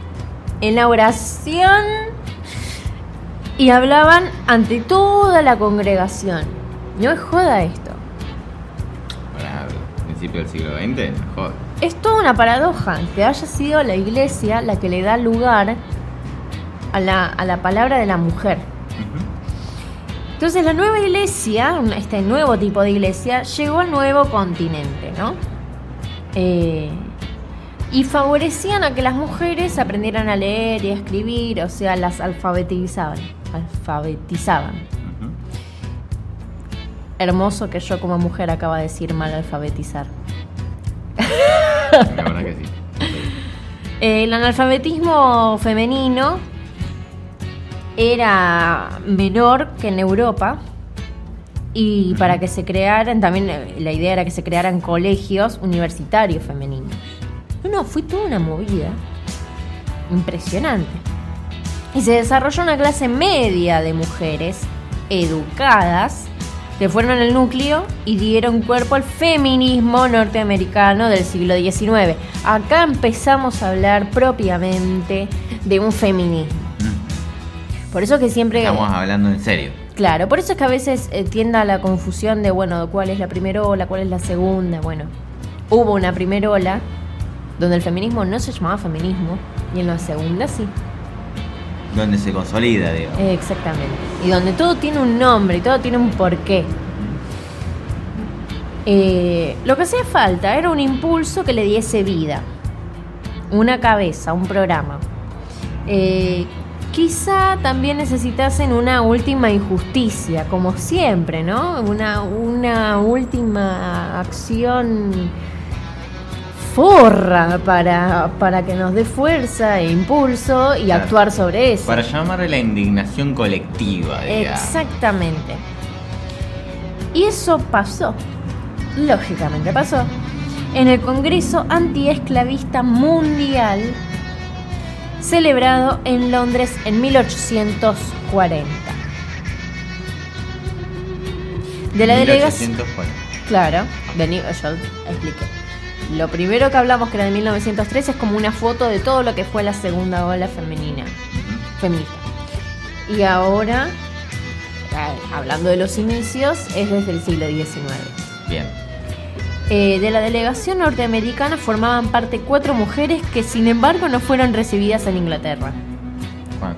Y hablaban ante toda la congregación. No es joda esto. Para el principio del siglo XX, joder. Es toda una paradoja que haya sido la iglesia la que le da lugar a la palabra de la mujer. Entonces la nueva iglesia, este nuevo tipo de iglesia, llegó al nuevo continente, ¿no? Y favorecían a que las mujeres aprendieran a leer y a escribir, o sea, las alfabetizaban. Hermoso que yo como mujer acaba de decir mal alfabetizar. La verdad que sí. El analfabetismo femenino era menor que en Europa y para que se crearan, también la idea era que se crearan colegios universitarios femeninos. No, fue toda una movida impresionante. Y se desarrolló una clase media de mujeres educadas que fueron el núcleo y dieron cuerpo al feminismo norteamericano del siglo XIX. Acá empezamos a hablar propiamente de un feminismo. Por eso que siempre... Estamos hablando en serio. Claro, por eso es que a veces tiende a la confusión de, bueno, cuál es la primera ola, cuál es la segunda. Bueno, hubo una primera ola donde el feminismo no se llamaba feminismo y en la segunda sí. Donde se consolida, digo. Exactamente. Y donde todo tiene un nombre y todo tiene un porqué. Lo que hacía falta era un impulso que le diese vida. Una cabeza, un programa. Quizá también necesitasen una última injusticia, como siempre, ¿no? Una última acción forra para que nos dé fuerza e impulso y claro, actuar sobre eso. Para llamarle la indignación colectiva, digamos. Exactamente. Y eso pasó. Lógicamente pasó. En el Congreso Antiesclavista Mundial, celebrado en Londres en 1840. De la delegación. Claro, yo expliqué. Lo primero que hablamos, que era de 1903, es como una foto de todo lo que fue la segunda ola feminista. Y ahora, hablando de los inicios, es desde el siglo XIX. Bien. De la delegación norteamericana formaban parte 4 mujeres que, sin embargo, no fueron recibidas en Inglaterra. Bueno.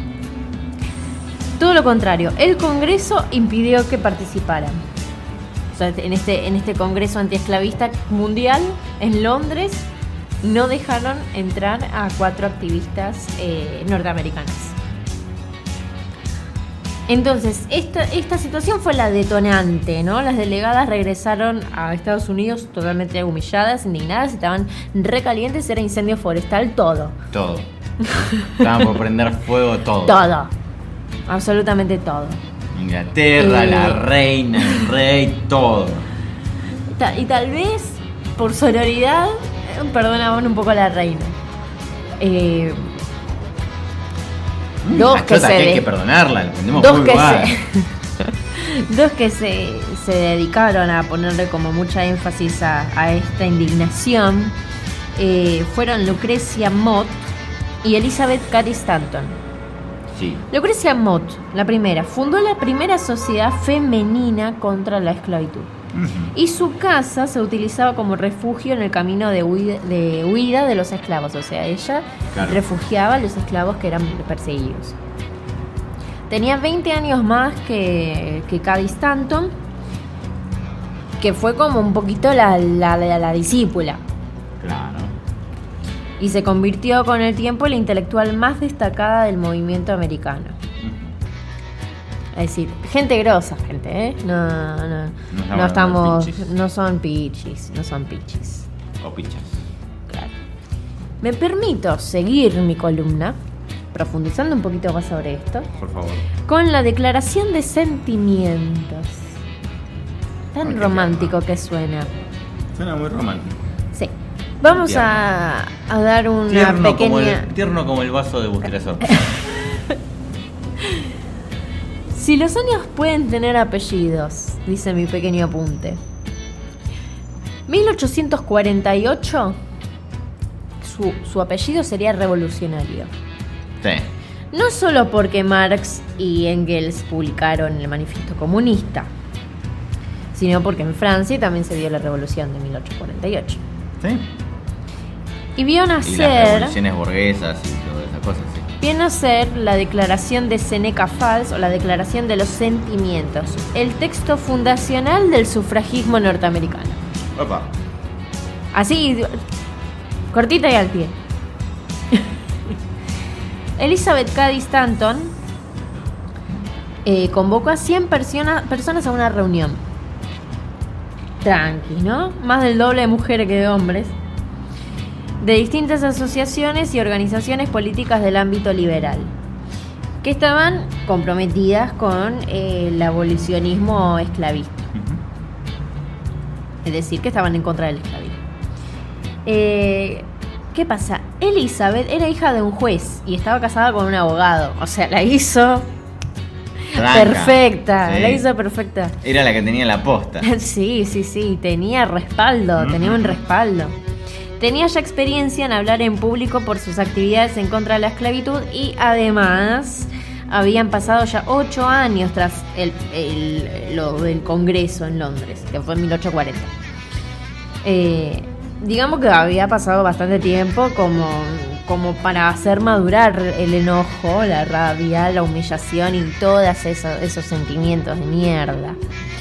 Todo lo contrario, el Congreso impidió que participaran. O sea, en este Congreso Antiesclavista Mundial en Londres no dejaron entrar a 4 activistas norteamericanas. Entonces, esta situación fue la detonante, ¿no? Las delegadas regresaron a Estados Unidos totalmente humilladas, indignadas, estaban recalientes, era incendio forestal, todo. Todo. Estaban por prender fuego todo. Todo. Absolutamente todo. Inglaterra, la reina, el rey, todo. Y tal vez, por sororidad, perdonaban un poco a la reina. Dos que hay que perdonarla, dos que se dedicaron a ponerle como mucha énfasis a esta indignación fueron Lucrecia Mott y Elizabeth Cady Stanton. Sí. Lucrecia Mott, la primera, fundó la primera sociedad femenina contra la esclavitud. Y su casa se utilizaba como refugio en el camino de huida de los esclavos. O sea, ella refugiaba a los esclavos que eran perseguidos. Tenía 20 años más que Cady Stanton, que fue como un poquito la discípula. Claro. Y se convirtió con el tiempo en la intelectual más destacada del movimiento americano. Es decir, gente grosa, gente, no estamos, no son pichis. O pichas. Claro. Me permito seguir mi columna, profundizando un poquito más sobre esto. Por favor. Con la declaración de sentimientos. Tan romántico que suena. Suena muy romántico. Sí. Vamos a dar una pequeña... Tierno como el vaso de Bustrezor. Si los años pueden tener apellidos, dice mi pequeño apunte. 1848, su apellido sería revolucionario. Sí. No solo porque Marx y Engels publicaron el Manifiesto Comunista, sino porque en Francia también se dio la revolución de 1848. Sí. Y vio nacer... Y las revoluciones burguesas y todas esas cosas, sí. Vio nacer la Declaración de Seneca Falls o la Declaración de los Sentimientos, el texto fundacional del sufragismo norteamericano. Opa. Así, cortita y al pie. Elizabeth Cady Stanton convocó a 100 personas a una reunión. Tranqui, ¿no? Más del doble de mujeres que de hombres. De distintas asociaciones y organizaciones políticas del ámbito liberal, que estaban comprometidas con el abolicionismo esclavista. Es decir, que estaban en contra del esclavismo. ¿Qué pasa? Elizabeth era hija de un juez y estaba casada con un abogado. O sea, la hizo Blanca. perfecta. Sí. La hizo perfecta. Era la que tenía la posta. Sí. Tenía respaldo, tenía un respaldo. Tenía ya experiencia en hablar en público por sus actividades en contra de la esclavitud y además habían pasado ya 8 años tras lo del Congreso en Londres, que fue en 1840. Digamos que había pasado bastante tiempo como para hacer madurar el enojo, la rabia, la humillación y todos esos sentimientos de mierda.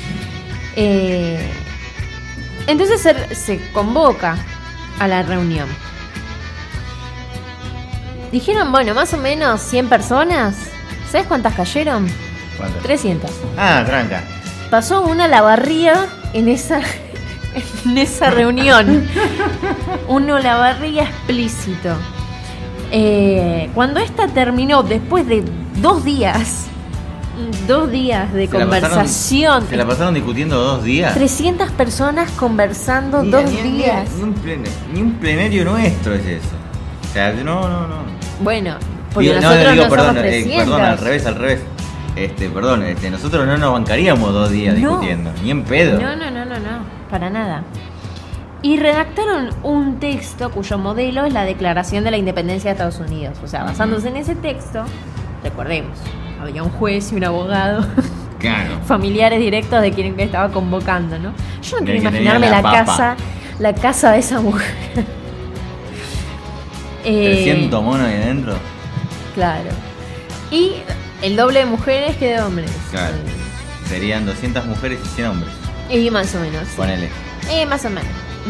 Entonces se convoca a la reunión. Dijeron, bueno, más o menos 100 personas. ¿Sabes cuántas cayeron? ¿Cuántas? 300. Ah, tranca. Pasó una Olavarría en esa reunión. Un Olavarría explícito. Cuando esta terminó, después de 2 días de conversación. ¿Se la pasaron discutiendo 2 días? 300 personas conversando 2 días. Ni un plenario nuestro es eso. O sea, no. Bueno, porque nosotros no somos 300. Perdón, al revés. Nosotros no nos bancaríamos 2 días discutiendo, ni en pedo. No, para nada. Y redactaron un texto cuyo modelo es la Declaración de la Independencia de Estados Unidos. O sea, basándose en ese texto, recordemos, había un juez y un abogado. Claro. Familiares directos de quien estaba convocando, ¿no? Yo no quiero que imaginarme tenía la casa de esa mujer. 300 monos ahí adentro. Claro. Y el doble de mujeres que de hombres. Claro. Serían 200 mujeres y 100 hombres. Y más o menos. Sí. Ponele. Más o menos.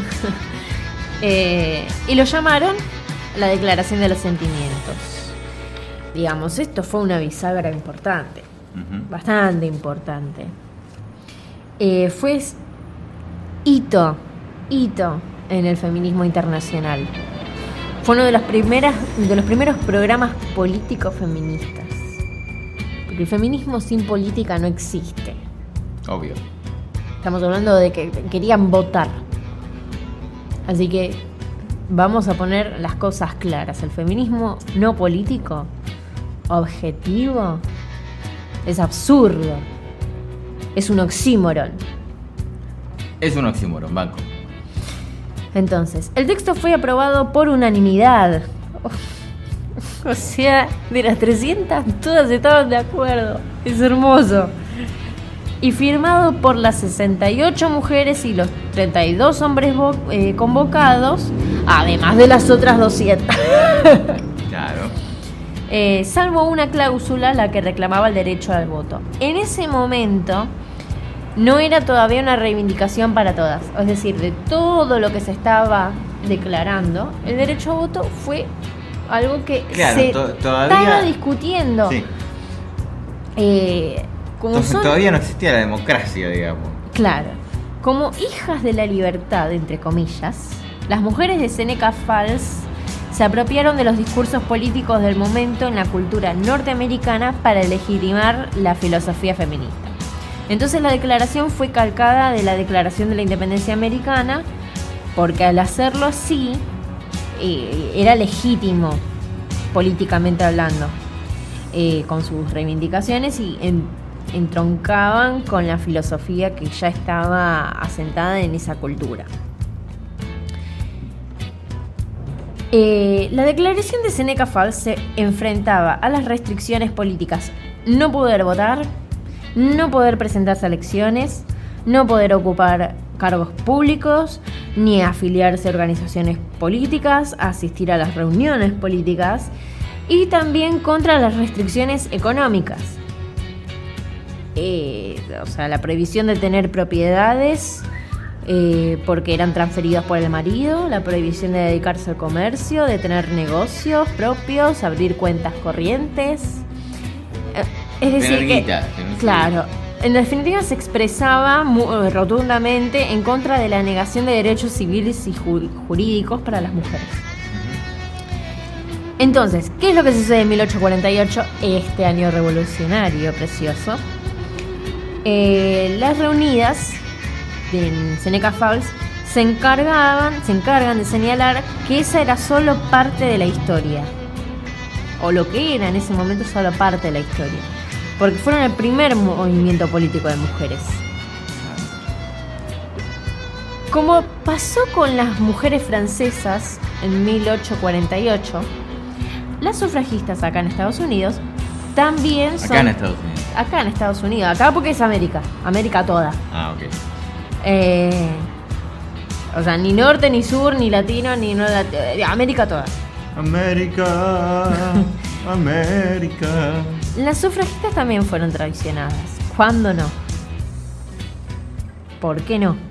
Y lo llamaron la Declaración de los Sentimientos. Digamos, esto fue una bisagra importante. Bastante importante. Fue hito en el feminismo internacional. Fue uno de los primeros programas políticos feministas. Porque el feminismo sin política no existe. Obvio. Estamos hablando de que querían votar. Así que vamos a poner las cosas claras. El feminismo no político, objetivo, es absurdo. Es un oxímoron. Es un oxímoron, banco. Entonces, el texto fue aprobado por unanimidad. O sea, de las 300, todas estaban de acuerdo. Es hermoso. Y firmado por las 68 mujeres y los 32 hombres convocados, además de las otras 200. Claro. Salvo una cláusula, la que reclamaba el derecho al voto. En ese momento no era todavía una reivindicación para todas. Es decir, de todo lo que se estaba declarando, el derecho a voto fue algo que todavía estaba discutiendo. Sí. Todavía no existía la democracia, digamos. Claro. Como hijas de la libertad, entre comillas, las mujeres de Seneca Falls se apropiaron de los discursos políticos del momento en la cultura norteamericana para legitimar la filosofía feminista. Entonces la declaración fue calcada de la Declaración de la Independencia Americana, porque al hacerlo así era legítimo políticamente hablando, con sus reivindicaciones y entroncaban con la filosofía que ya estaba asentada en esa cultura. La declaración de Seneca Falls se enfrentaba a las restricciones políticas: no poder votar, no poder presentarse a elecciones, no poder ocupar cargos públicos, ni afiliarse a organizaciones políticas, asistir a las reuniones políticas, y también contra las restricciones económicas. O sea, la prohibición de tener propiedades porque eran transferidos por el marido, la prohibición de dedicarse al comercio, de tener negocios propios, abrir cuentas corrientes. Es decir, claro, en definitiva se expresaba rotundamente en contra de la negación de derechos civiles y jurídicos para las mujeres. Entonces, ¿qué es lo que sucede en 1848, este año revolucionario precioso? Las reunidas en Seneca Falls se encargan de señalar que esa era solo parte de la historia. O lo que era en ese momento solo parte de la historia. Porque fueron el primer movimiento político de mujeres. Como pasó con las mujeres francesas en 1848, las sufragistas acá en Estados Unidos también son... Acá en Estados Unidos. Acá en Estados Unidos. Acá porque es América. América toda. Ah, ok. O sea, ni norte, ni sur, ni latino, ni no latino. América toda. América, América. Las sufragistas también fueron traicionadas. ¿Cuándo no? ¿Por qué no?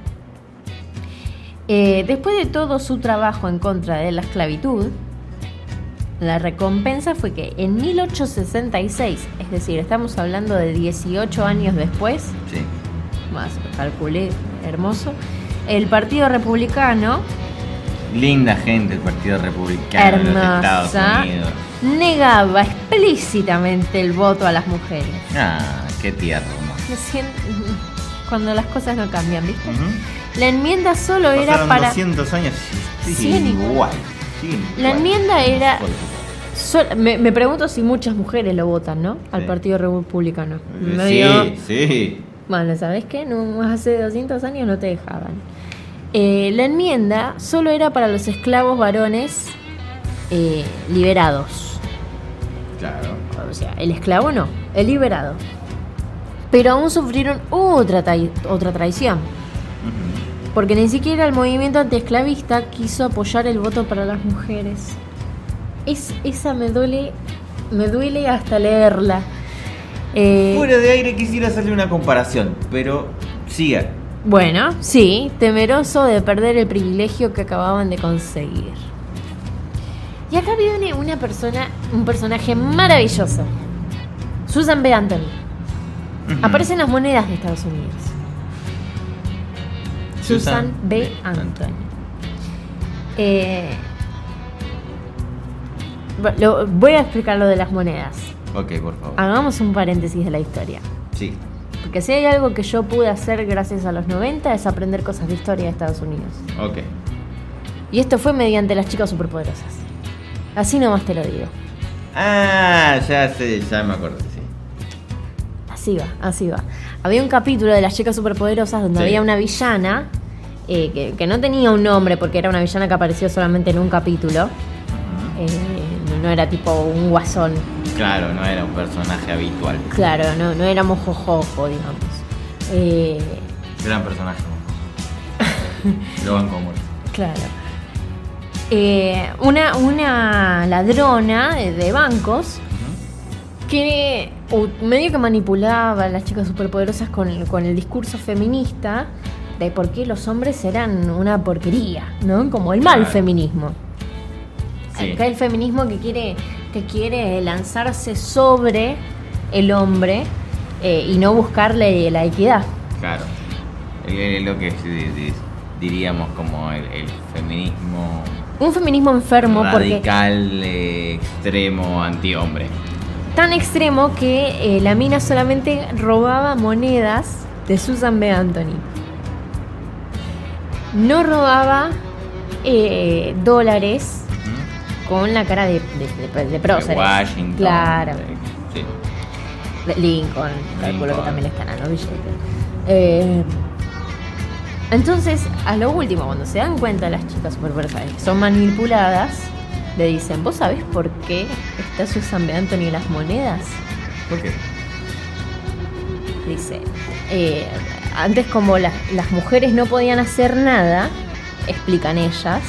Después de todo su trabajo en contra de la esclavitud, la recompensa fue que en 1866, es decir, estamos hablando de 18 años después, Sí. más calculé, hermoso, el Partido Republicano, Linda gente el Partido Republicano de los Estados hermosa, Unidos. negaba explícitamente el voto a las mujeres. Ah, qué tierno. Me siento... Cuando las cosas no cambian, ¿viste? Ujú. La enmienda solo era Pasaron para... 200 años y Siguen igual. La enmienda era... Me pregunto si muchas mujeres lo votan, ¿no? Al Sí. Partido Republicano. Sí. Bueno, ¿sabes qué? No, hace 200 años no te dejaban. La enmienda solo era para los esclavos varones liberados. Claro. O sea, el esclavo no, el liberado. Pero aún sufrieron otra traición. Ujú. Porque ni siquiera el movimiento antiesclavista quiso apoyar el voto para las mujeres. Esa me duele hasta leerla. Fuera de aire quisiera hacerle una comparación, pero siga. Bueno, sí, temeroso de perder el privilegio que acababan de conseguir. Y acá viene un personaje maravilloso. Susan B. Anthony. Ujú. Aparece en las monedas de Estados Unidos. Susan B. Anthony. Voy a explicar lo de las monedas. Ok, por favor. Hagamos un paréntesis de la historia. Sí. Porque si hay algo que yo pude hacer gracias a los 90 es aprender cosas de historia de Estados Unidos. Ok. Y esto fue mediante las chicas superpoderosas. Así nomás te lo digo. Ah, ya sé, ya me acuerdo, sí. Así va. Había un capítulo de las chicas superpoderosas donde Sí. había una villana que no tenía un nombre porque era una villana que apareció solamente en un capítulo. No era tipo un guasón. Claro, no era un personaje habitual. Claro, no era mojojojo, digamos. Gran personaje. Lo van como. Claro. Una ladrona de bancos que medio que manipulaba a las chicas superpoderosas con el discurso feminista de por qué los hombres eran una porquería, ¿no? Como el mal feminismo. Sí. Acá el feminismo que quiere lanzarse sobre el hombre y no buscarle la equidad. Claro. Lo que diríamos como el feminismo. Un feminismo enfermo radical, extremo, antihombre. Tan extremo que la mina solamente robaba monedas de Susan B. Anthony. No robaba dólares con la cara de próceres. De Washington. Claro. Sí. De Lincoln. Calculo que también le están dando billetes. Entonces, a lo último, cuando se dan cuenta las chicas superpoderosas que son manipuladas, le dicen, ¿vos sabés por qué está Susan B. Anthony en las monedas? ¿Por qué? Dice, antes como las mujeres no podían hacer nada, explican ellas,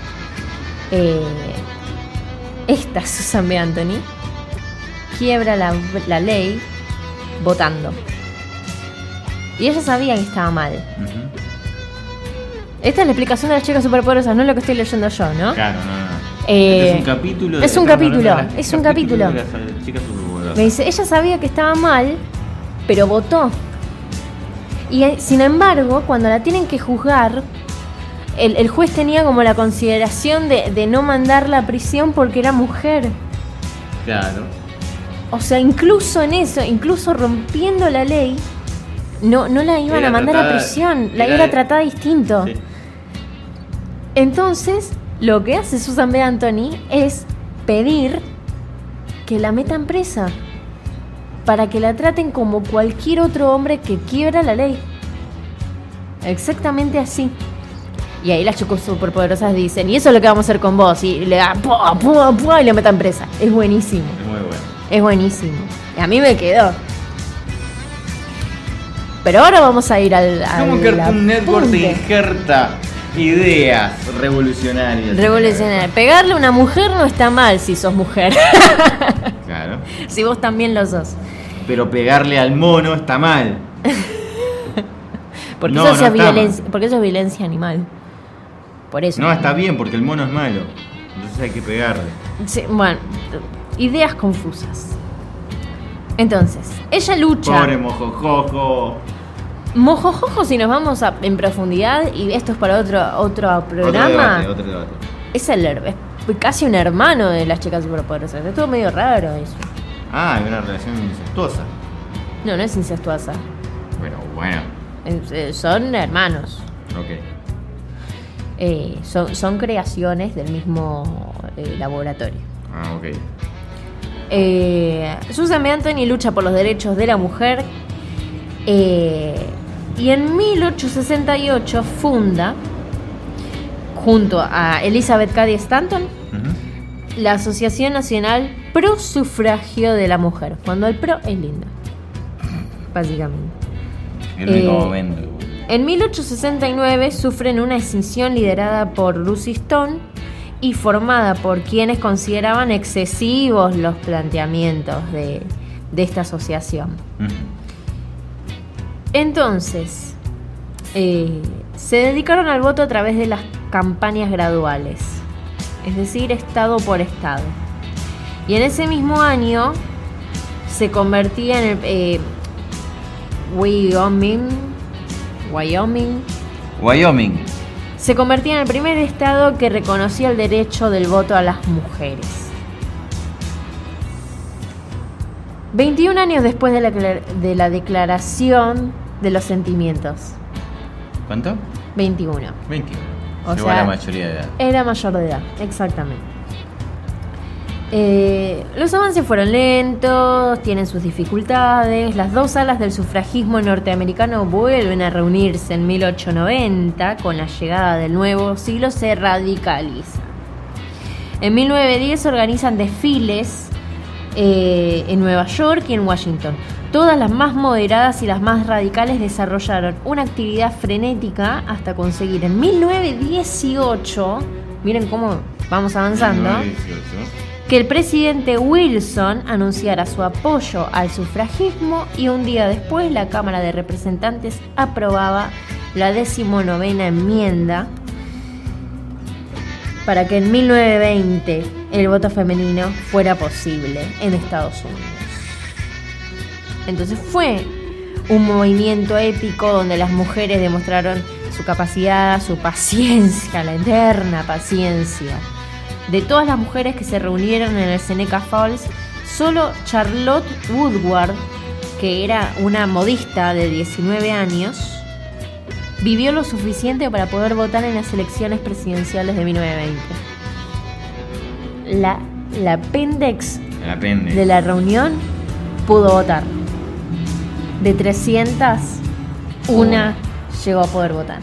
esta Susan B. Anthony quiebra la ley votando. Y ella sabía que estaba mal. Uh-huh. Esta es la explicación de las chicas superpoderosas, no es lo que estoy leyendo yo, ¿no? Claro, no. Es un capítulo. Es un capítulo. De las chicas superpoderosas. Me dice, ella sabía que estaba mal, pero votó. Y sin embargo, cuando la tienen que juzgar, el juez tenía como la consideración de no mandarla a prisión porque era mujer. Claro. O sea, incluso en eso, incluso rompiendo la ley, no la iban a mandar a prisión, la era tratada distinto. Sí. Entonces, lo que hace Susan B. Anthony es pedir que la metan presa para que la traten como cualquier otro hombre que quiebra la ley. Exactamente así. Y ahí las chicas superpoderosas dicen, y eso es lo que vamos a hacer con vos. Y le dan y le metan presa. Es buenísimo. Es muy bueno. Es buenísimo. Y a mí me quedó. Pero ahora vamos a ir al ¿Cómo Cartoon Network te injerta ideas revolucionarias? Revolucionario. Pegarle a una mujer no está mal si sos mujer. Claro. Si vos también lo sos. Pero pegarle al mono está mal. Porque, No, eso, no es está violencia, porque eso es violencia animal. Por eso. No, está bien, porque el mono es malo. Entonces hay que pegarle. Sí, bueno, ideas confusas. Entonces, ella lucha. Pobre mojojojo. Mojojojo, si nos vamos en profundidad, y esto es para otro programa. Otro debate. Es casi un hermano de las chicas superpoderosas. Es todo medio raro eso. Ah, hay una relación incestuosa. No es incestuosa. Pero bueno. Son hermanos. Ok. Son creaciones del mismo laboratorio. Ah, ok. Susan B. Anthony lucha por los derechos de la mujer y en 1868 funda, junto a Elizabeth Cady Stanton, la Asociación Nacional Pro Sufragio de la Mujer. Cuando el pro es lindo, básicamente. El único momento. En 1869 sufren una escisión liderada por Lucy Stone y formada por quienes consideraban excesivos los planteamientos de esta asociación. Entonces, se dedicaron al voto a través de las campañas graduales, es decir, estado por estado. Y en ese mismo año se convertía en el Wyoming se convertía en el primer estado que reconocía el derecho del voto a las mujeres. 21 años después de la declaración de los sentimientos. ¿Cuánto? 21. 21. O Llegó sea, a la mayoría de edad. Era mayor de edad, exactamente. Los avances fueron lentos, tienen sus dificultades. Las dos alas del sufragismo norteamericano vuelven a reunirse en 1890. Con la llegada del nuevo siglo se radicalizan. En 1910 organizan desfiles en Nueva York y en Washington. Todas las más moderadas y las más radicales desarrollaron una actividad frenética hasta conseguir en 1918, miren cómo vamos avanzando, 1918. Que el presidente Wilson anunciara su apoyo al sufragismo y un día después la Cámara de Representantes aprobaba la 19ª enmienda para que en 1920 el voto femenino fuera posible en Estados Unidos. Entonces fue un movimiento épico donde las mujeres demostraron su capacidad, su paciencia, la eterna paciencia. De todas las mujeres que se reunieron en el Seneca Falls, solo Charlotte Woodward, que era una modista de 19 años, vivió lo suficiente para poder votar en las elecciones presidenciales de 1920. La apéndice de la reunión pudo votar. De 300, una llegó a poder votar.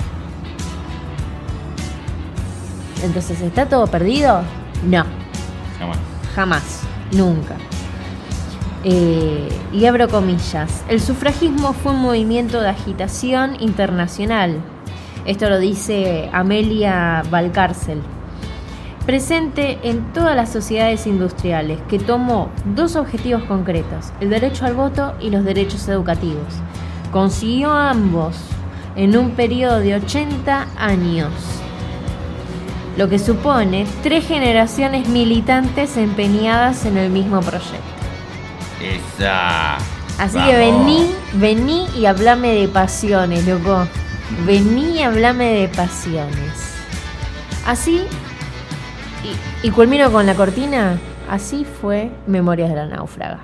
Entonces, ¿está todo perdido? No. Jamás. Nunca. Y abro comillas. El sufragismo fue un movimiento de agitación internacional. Esto lo dice Amelia Valcárcel. Presente en todas las sociedades industriales, que tomó dos objetivos concretos: el derecho al voto y los derechos educativos. Consiguió ambos en un periodo de 80 años. Lo que supone 3 generaciones militantes empeñadas en el mismo proyecto. Esa. Así Vamos. que vení y hablame de pasiones, loco. Vení y hablame de pasiones. Así, y culmino con la cortina, así fue Memorias de la Náufraga.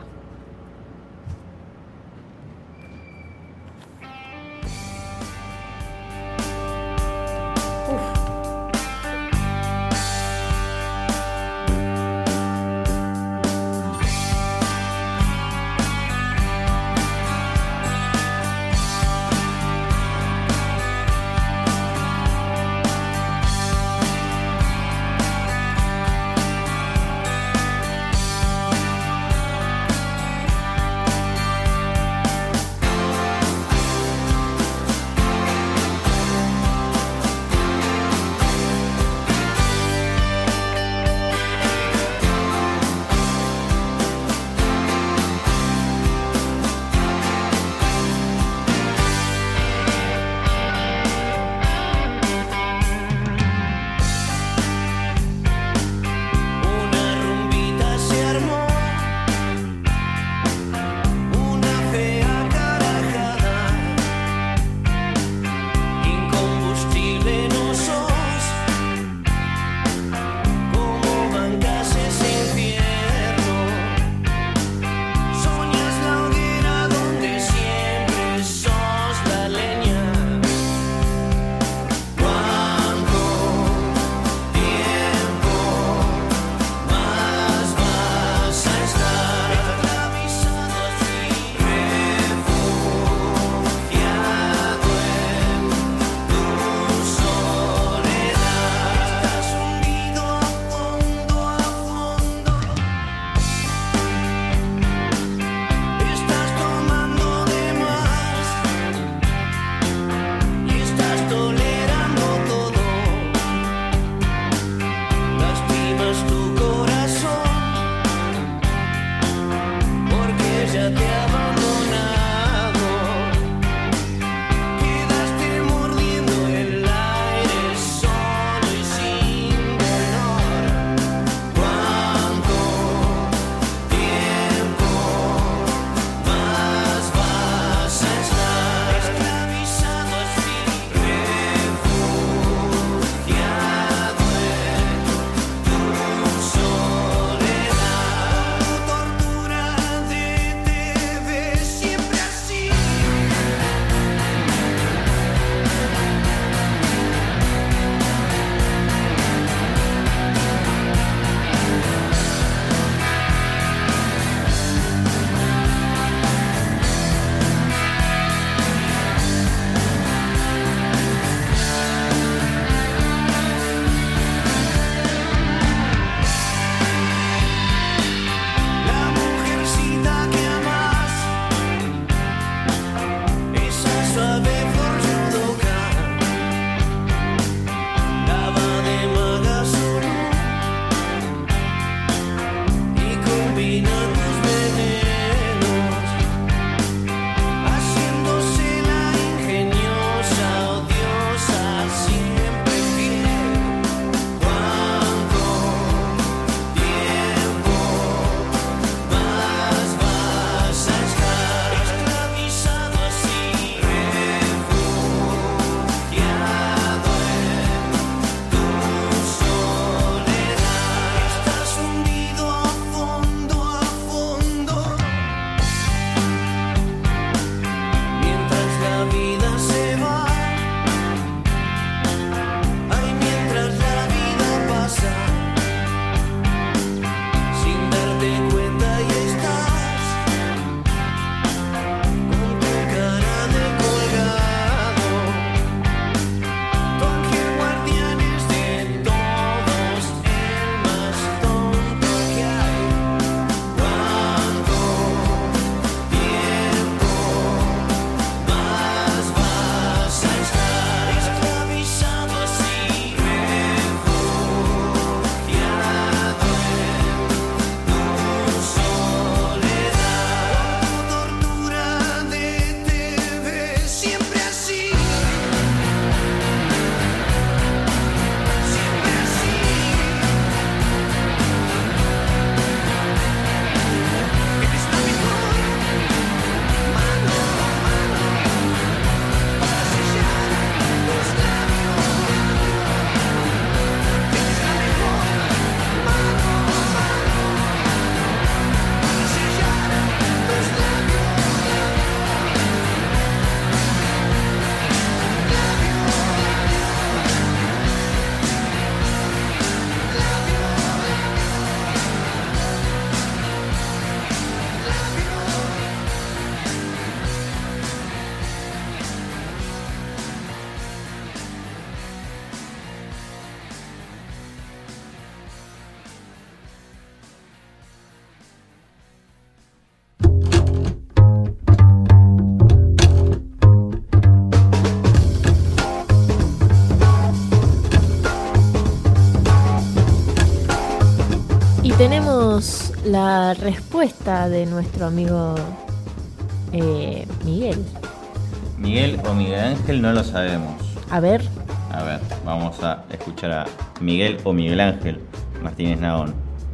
tenemos la respuesta de nuestro amigo Miguel. Miguel o Miguel Ángel no lo sabemos. A ver, vamos a escuchar a Miguel o Miguel Ángel Martínez Nahón.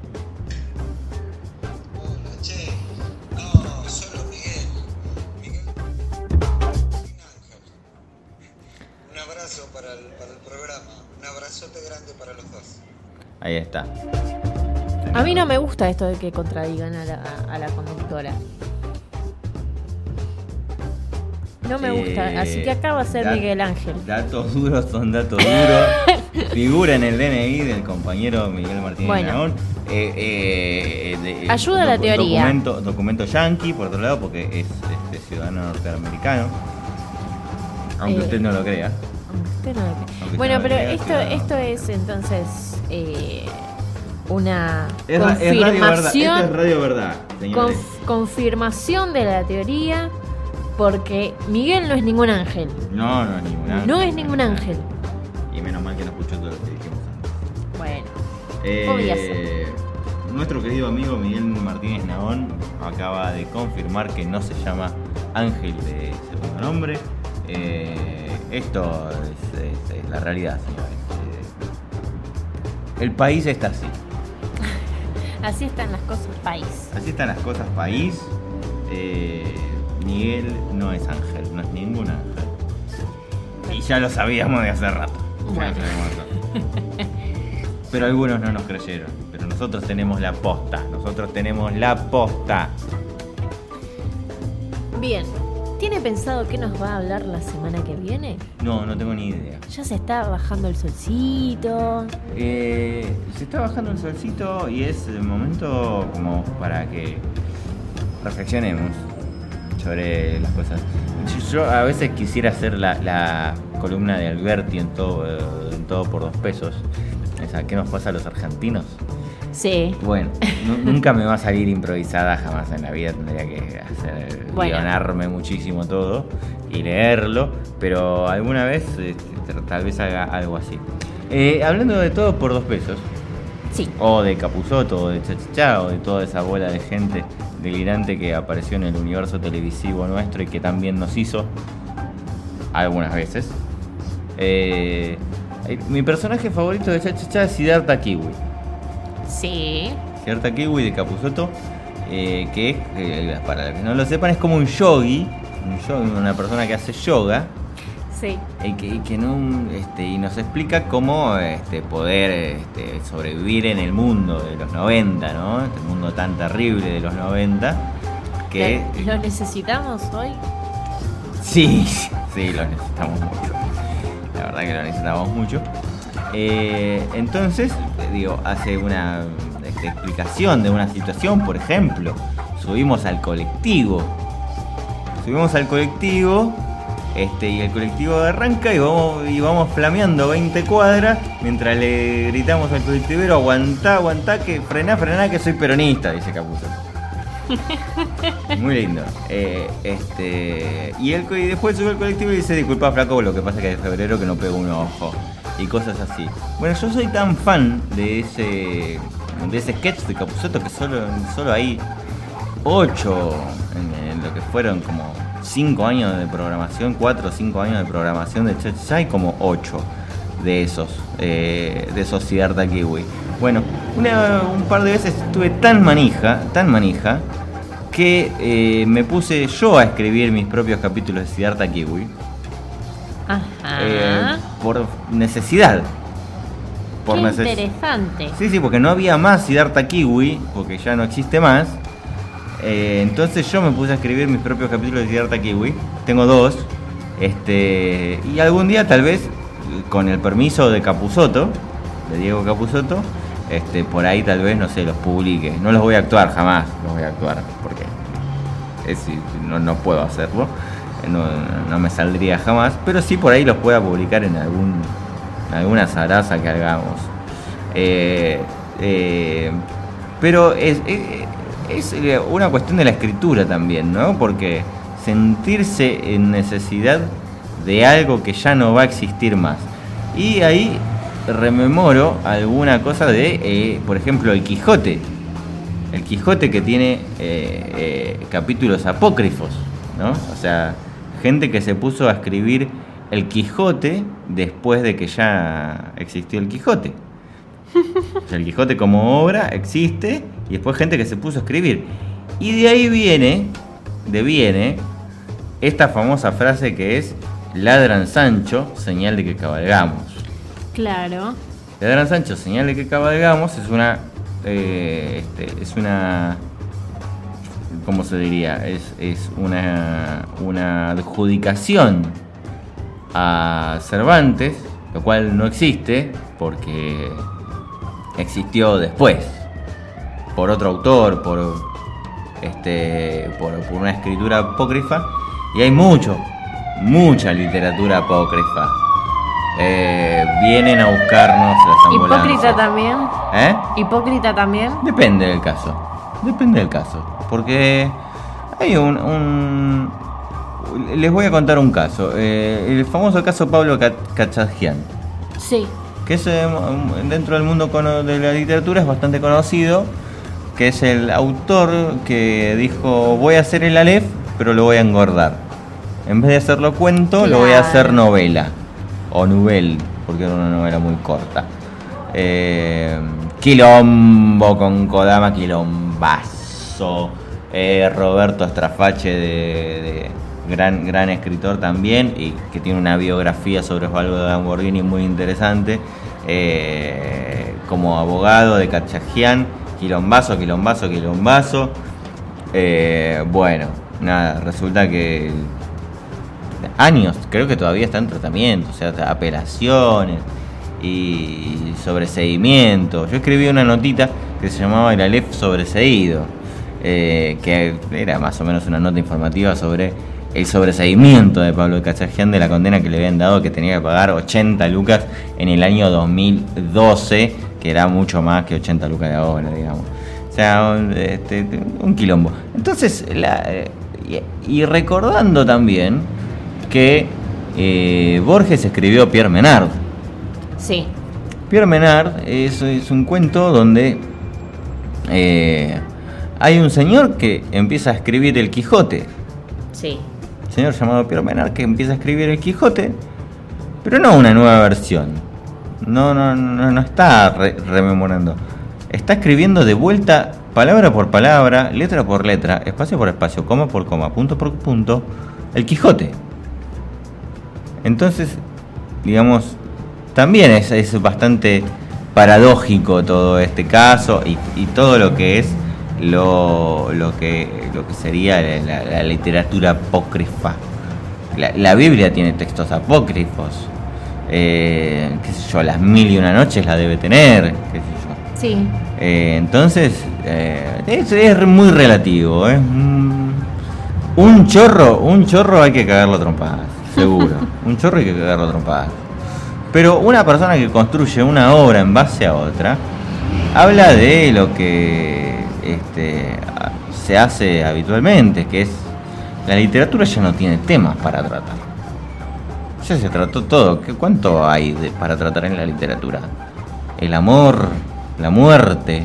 Hola, che. No, solo Miguel. Miguel Ángel. Un abrazo para el programa. Un abrazote grande para los dos. Ahí está. a mí no me gusta esto de que contradigan a la conductora. No me gusta, así que acá va a ser Miguel Ángel. Datos duros son datos duros. Figura en el DNI del compañero Miguel Martínez Nahón. Ayuda a la teoría. Documento yanqui, por otro lado, porque es ciudadano norteamericano. Aunque usted no lo crea. Bueno, pero esto es entonces una confirmación. Esto es Radio Verdad, señores. Confirmación de la teoría. Porque Miguel no es ningún ángel. No es ningún ángel. No es ningún ángel. Y menos mal que no escuchó todo lo que dijimos antes. Bueno, podía ser. Nuestro querido amigo Miguel Martínez Nahón acaba de confirmar que no se llama Ángel de segundo nombre. Esto es la realidad, señores. El país está así. Así están las cosas, país. Así están las cosas, país. Miguel no es ángel, no es ningún ángel. Y ya lo sabíamos de hace rato. Bueno. Pero algunos no nos creyeron. Pero nosotros tenemos la posta. Bien. ¿Tiene pensado qué nos va a hablar la semana que viene? No tengo ni idea. Ya se está bajando el solcito. Se está bajando el solcito y es el momento como para que reflexionemos sobre las cosas. Yo a veces quisiera hacer la columna de Alberti en todo por 2 pesos. Esa, ¿qué nos pasa a los argentinos? Sí. Bueno, nunca me va a salir improvisada, jamás en la vida. Tendría que guionarme muchísimo todo y leerlo, pero alguna vez tal vez haga algo así. Hablando de todo por 2 pesos. Sí. O de Capusotto, o de Chachachá, o de toda esa bola de gente delirante que apareció en el universo televisivo nuestro y que también nos hizo algunas veces. Mi personaje favorito de Chachachá es Siddhartha Kiwi. Sí. Siddhartha Kiwi de Capusotto, que para los que no lo sepan, es como un yogi, una persona que hace yoga. Sí. Y nos explica cómo poder sobrevivir en el mundo de los 90, ¿no? Este mundo tan terrible de los 90 que ¿Lo necesitamos hoy? Sí, lo necesitamos mucho. La verdad que lo necesitamos mucho. Entonces, hace una explicación de una situación. Por ejemplo, subimos al colectivo y el colectivo arranca y vamos flameando 20 cuadras mientras le gritamos al colectivero: aguantá, que frená, que soy peronista, dice Capuzotto. Muy lindo. Y después sube el colectivo y dice: disculpa, flaco, lo que pasa es que es de febrero que no pego un ojo. Y cosas así. Bueno, yo soy tan fan de ese sketch de Capuzotto que solo hay 8 en lo que fueron como 5 años de programación, 4 o 5 años de programación de Chachachá, hay como 8 de esos Siddhartha Kiwi. Bueno, un par de veces estuve tan manija que me puse yo a escribir mis propios capítulos de Siddhartha Kiwi. Ajá. Por necesidad. Qué interesante. Sí, porque no había más Siddhartha Kiwi, porque ya no existe más. Entonces yo me puse a escribir mis propios capítulos de Siddhartha Kiwi. Tengo 2. Y algún día, tal vez, con el permiso de Capusotto, de Diego Capusotto, por ahí tal vez, no sé, los publique. No los voy a actuar, jamás los voy a actuar, porque no puedo hacerlo. No me saldría jamás, pero sí por ahí los pueda publicar en alguna zaraza que hagamos. Pero es una cuestión de la escritura también, ¿no? Porque sentirse en necesidad de algo que ya no va a existir más. Y ahí rememoro alguna cosa de, por ejemplo, el Quijote. El Quijote que tiene capítulos apócrifos, ¿no? O sea, gente que se puso a escribir el Quijote después de que ya existió el Quijote. O sea, el Quijote como obra existe y después gente que se puso a escribir. Y de ahí viene esta famosa frase que es: ladran Sancho, señal de que cabalgamos. Claro. Ladran Sancho, señal de que cabalgamos es una ¿cómo se diría? Es una adjudicación a Cervantes, lo cual no existe porque existió después por otro autor, por una escritura apócrifa, y hay mucha literatura apócrifa. Vienen a buscarnos las ambulancias. ¿Hipócrita también? ¿Hipócrita también? Depende del caso, porque hay les voy a contar un caso, el famoso caso Pablo Kachadjian. Sí. Que es dentro del mundo de la literatura es bastante conocido, que es el autor que dijo: voy a hacer el Aleph, pero lo voy a engordar. En vez de hacerlo cuento, claro, lo voy a hacer novela. O novel, porque era una novela muy corta. Quilombo con Kodama, quilombazo. Roberto Strafache, de gran escritor también, y que tiene una biografía sobre Osvaldo de Lamborghini muy interesante. Como abogado de Kachadjian, quilombazo. Bueno, nada, resulta que años, creo que todavía está en tratamiento, o sea, apelaciones y sobreseimiento. Yo escribí una notita que se llamaba El Aleph sobreseído, que era más o menos una nota informativa sobre el sobreseimiento de Pablo Kachadjian, de la condena que le habían dado, que tenía que pagar 80 lucas en el año 2012, que era mucho más que 80 lucas de ahora, digamos. O sea, un quilombo. Entonces, y recordando también que Borges escribió Pierre Menard. Sí. Pierre Menard es un cuento donde hay un señor que empieza a escribir el Quijote. Sí. Señor llamado Pierre Menard que empieza a escribir el Quijote, pero no una nueva versión. No está rememorando. Está escribiendo de vuelta, palabra por palabra, letra por letra, espacio por espacio, coma por coma, punto por punto, el Quijote. Entonces, digamos, también es bastante paradójico todo este caso y todo lo que es lo que sería la literatura apócrifa. La Biblia tiene textos apócrifos, qué sé yo, Las Mil y Una Noches la debe tener, qué sé yo. Sí. Entonces, es muy relativo, un chorro hay que cagarlo a trompadas, seguro. Un chorro hay que cagarlo a trompadas. Pero una persona que construye una obra en base a otra habla de lo que se hace habitualmente, que es la literatura ya no tiene temas para tratar. Ya se trató todo. ¿Cuánto hay para tratar en la literatura? El amor, la muerte,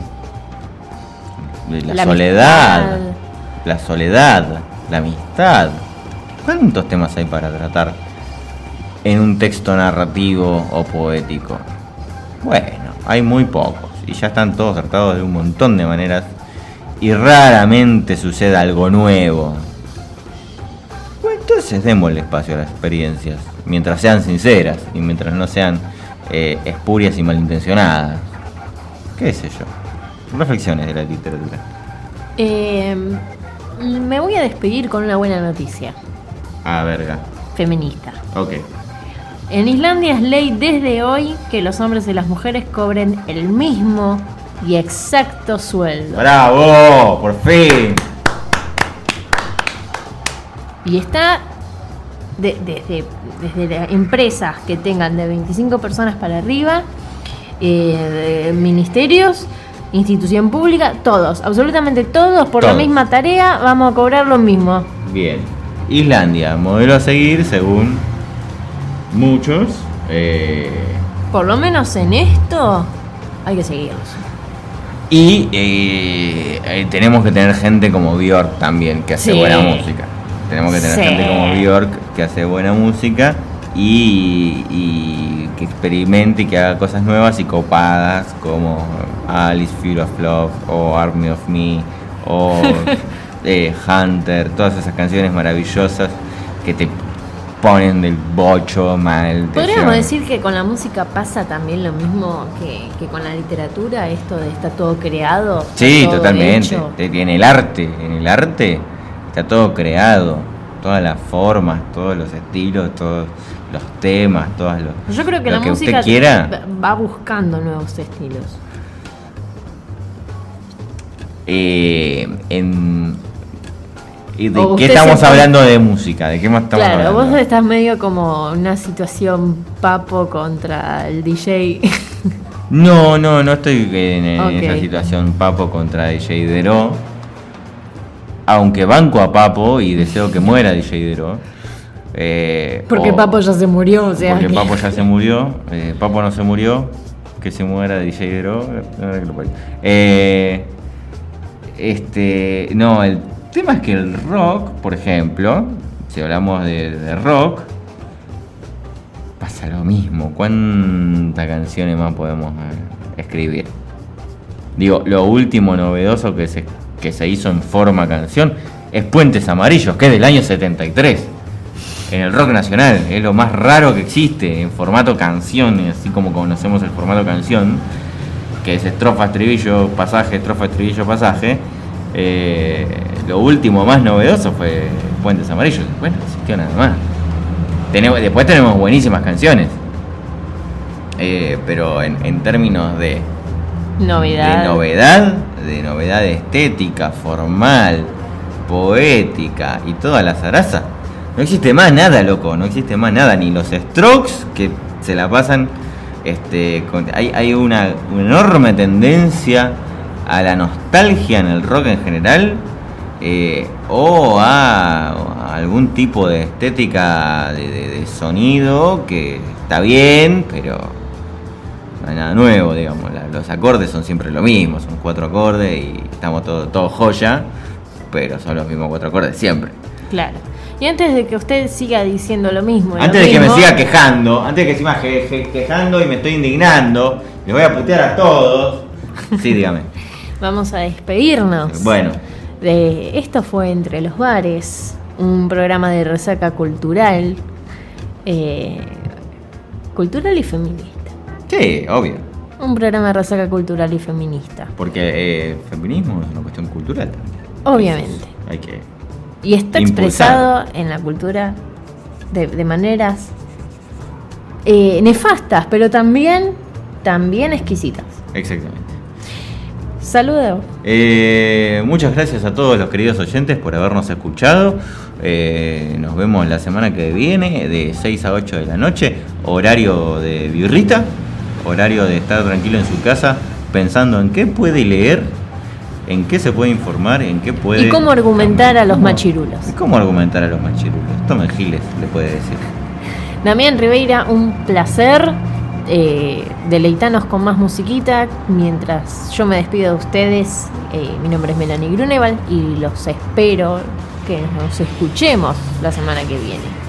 la soledad, la amistad. ¿Cuántos temas hay para tratar en un texto narrativo o poético? Bueno, hay muy pocos y ya están todos tratados de un montón de maneras y raramente sucede algo nuevo. Bueno, entonces démosle espacio a las experiencias mientras sean sinceras y mientras no sean espurias y malintencionadas. ¿Qué sé yo? Reflexiones de la literatura. Me voy a despedir con una buena noticia. Ah, verga. Feminista. Ok. En Islandia es ley desde hoy que los hombres y las mujeres cobren el mismo y exacto sueldo. ¡Bravo! ¡Por fin! Y está desde empresas que tengan de 25 personas para arriba, ministerios, institución pública, todos, absolutamente todos, por la misma tarea, vamos a cobrar lo mismo. Bien. Islandia, modelo a seguir según muchos. Por lo menos en esto hay que seguirlos. Y tenemos que tener gente como Björk también, que hace buena música. Tenemos que tener gente como Björk, que hace buena música y que experimente y que haga cosas nuevas y copadas, como Alice, Fear of Love, o Army of Me, o Hunter, todas esas canciones maravillosas que te ponen del bocho mal. Podríamos decir que con la música pasa también lo mismo que con la literatura, esto de está todo creado. Sí, todo totalmente. hecho. En el arte está todo creado, todas las formas, todos los estilos, todos los temas, todos los. Yo creo que la música va buscando nuevos estilos. ¿Y de qué estamos hablando de música? ¿De qué más estamos hablando? Claro, vos estás medio como una situación Papo contra el DJ. No estoy en esa situación Papo contra DJ Dero. Aunque banco a Papo y deseo que muera DJ Dero. Porque Papo ya se murió, o sea. Porque Papo ya se murió. Papo no se murió. Que se muera DJ Dero. No, el tema es que el rock, por ejemplo, si hablamos de rock, pasa lo mismo. ¿Cuántas canciones más podemos escribir? Digo, lo último novedoso que se hizo en forma canción es Puentes Amarillos, que es del año 73. En el rock nacional, es lo más raro que existe en formato canción, así como conocemos el formato canción, que es estrofa, estribillo, pasaje, estrofa, estribillo, pasaje. Lo último más novedoso fue Puentes Amarillos. Bueno, no existió nada más. Después tenemos buenísimas canciones, pero en términos de novedad estética, formal, poética y toda la zaraza, no existe más nada, loco. No existe más nada, ni los Strokes, que se la pasan hay una enorme tendencia a la nostalgia en el rock en general, o a algún tipo de estética de sonido que está bien, pero no hay nada nuevo, digamos. Los acordes son siempre lo mismo, son 4 acordes y estamos todo joya, pero son los mismos 4 acordes siempre. Claro. Y antes de que usted siga diciendo lo mismo, antes de que me siga quejando, antes de que siga quejando y me estoy indignando, les voy a putear a todos. Sí, dígame. Vamos a despedirnos. Bueno. Esto fue Entre los Bares, un programa de resaca cultural, cultural y feminista. Sí, obvio. Un programa de resaca cultural y feminista. Porque feminismo es una cuestión cultural también. Obviamente. Entonces, hay que y está expresado en la cultura de maneras nefastas, pero también exquisitas. Exactamente. Saludos. Muchas gracias a todos los queridos oyentes por habernos escuchado. Nos vemos la semana que viene de 6 a 8 de la noche, horario de birrita, horario de estar tranquilo en su casa pensando en qué puede leer, en qué se puede informar, en qué puede... Y cómo argumentar a los machirulos. Y cómo argumentar a los machirulos. Tomen Giles, le puede decir. Damián Ribeira, un placer. Deleitanos con más musiquita. Mientras yo me despido de ustedes, mi nombre es Melanie Grunewald y los espero que nos escuchemos la semana que viene.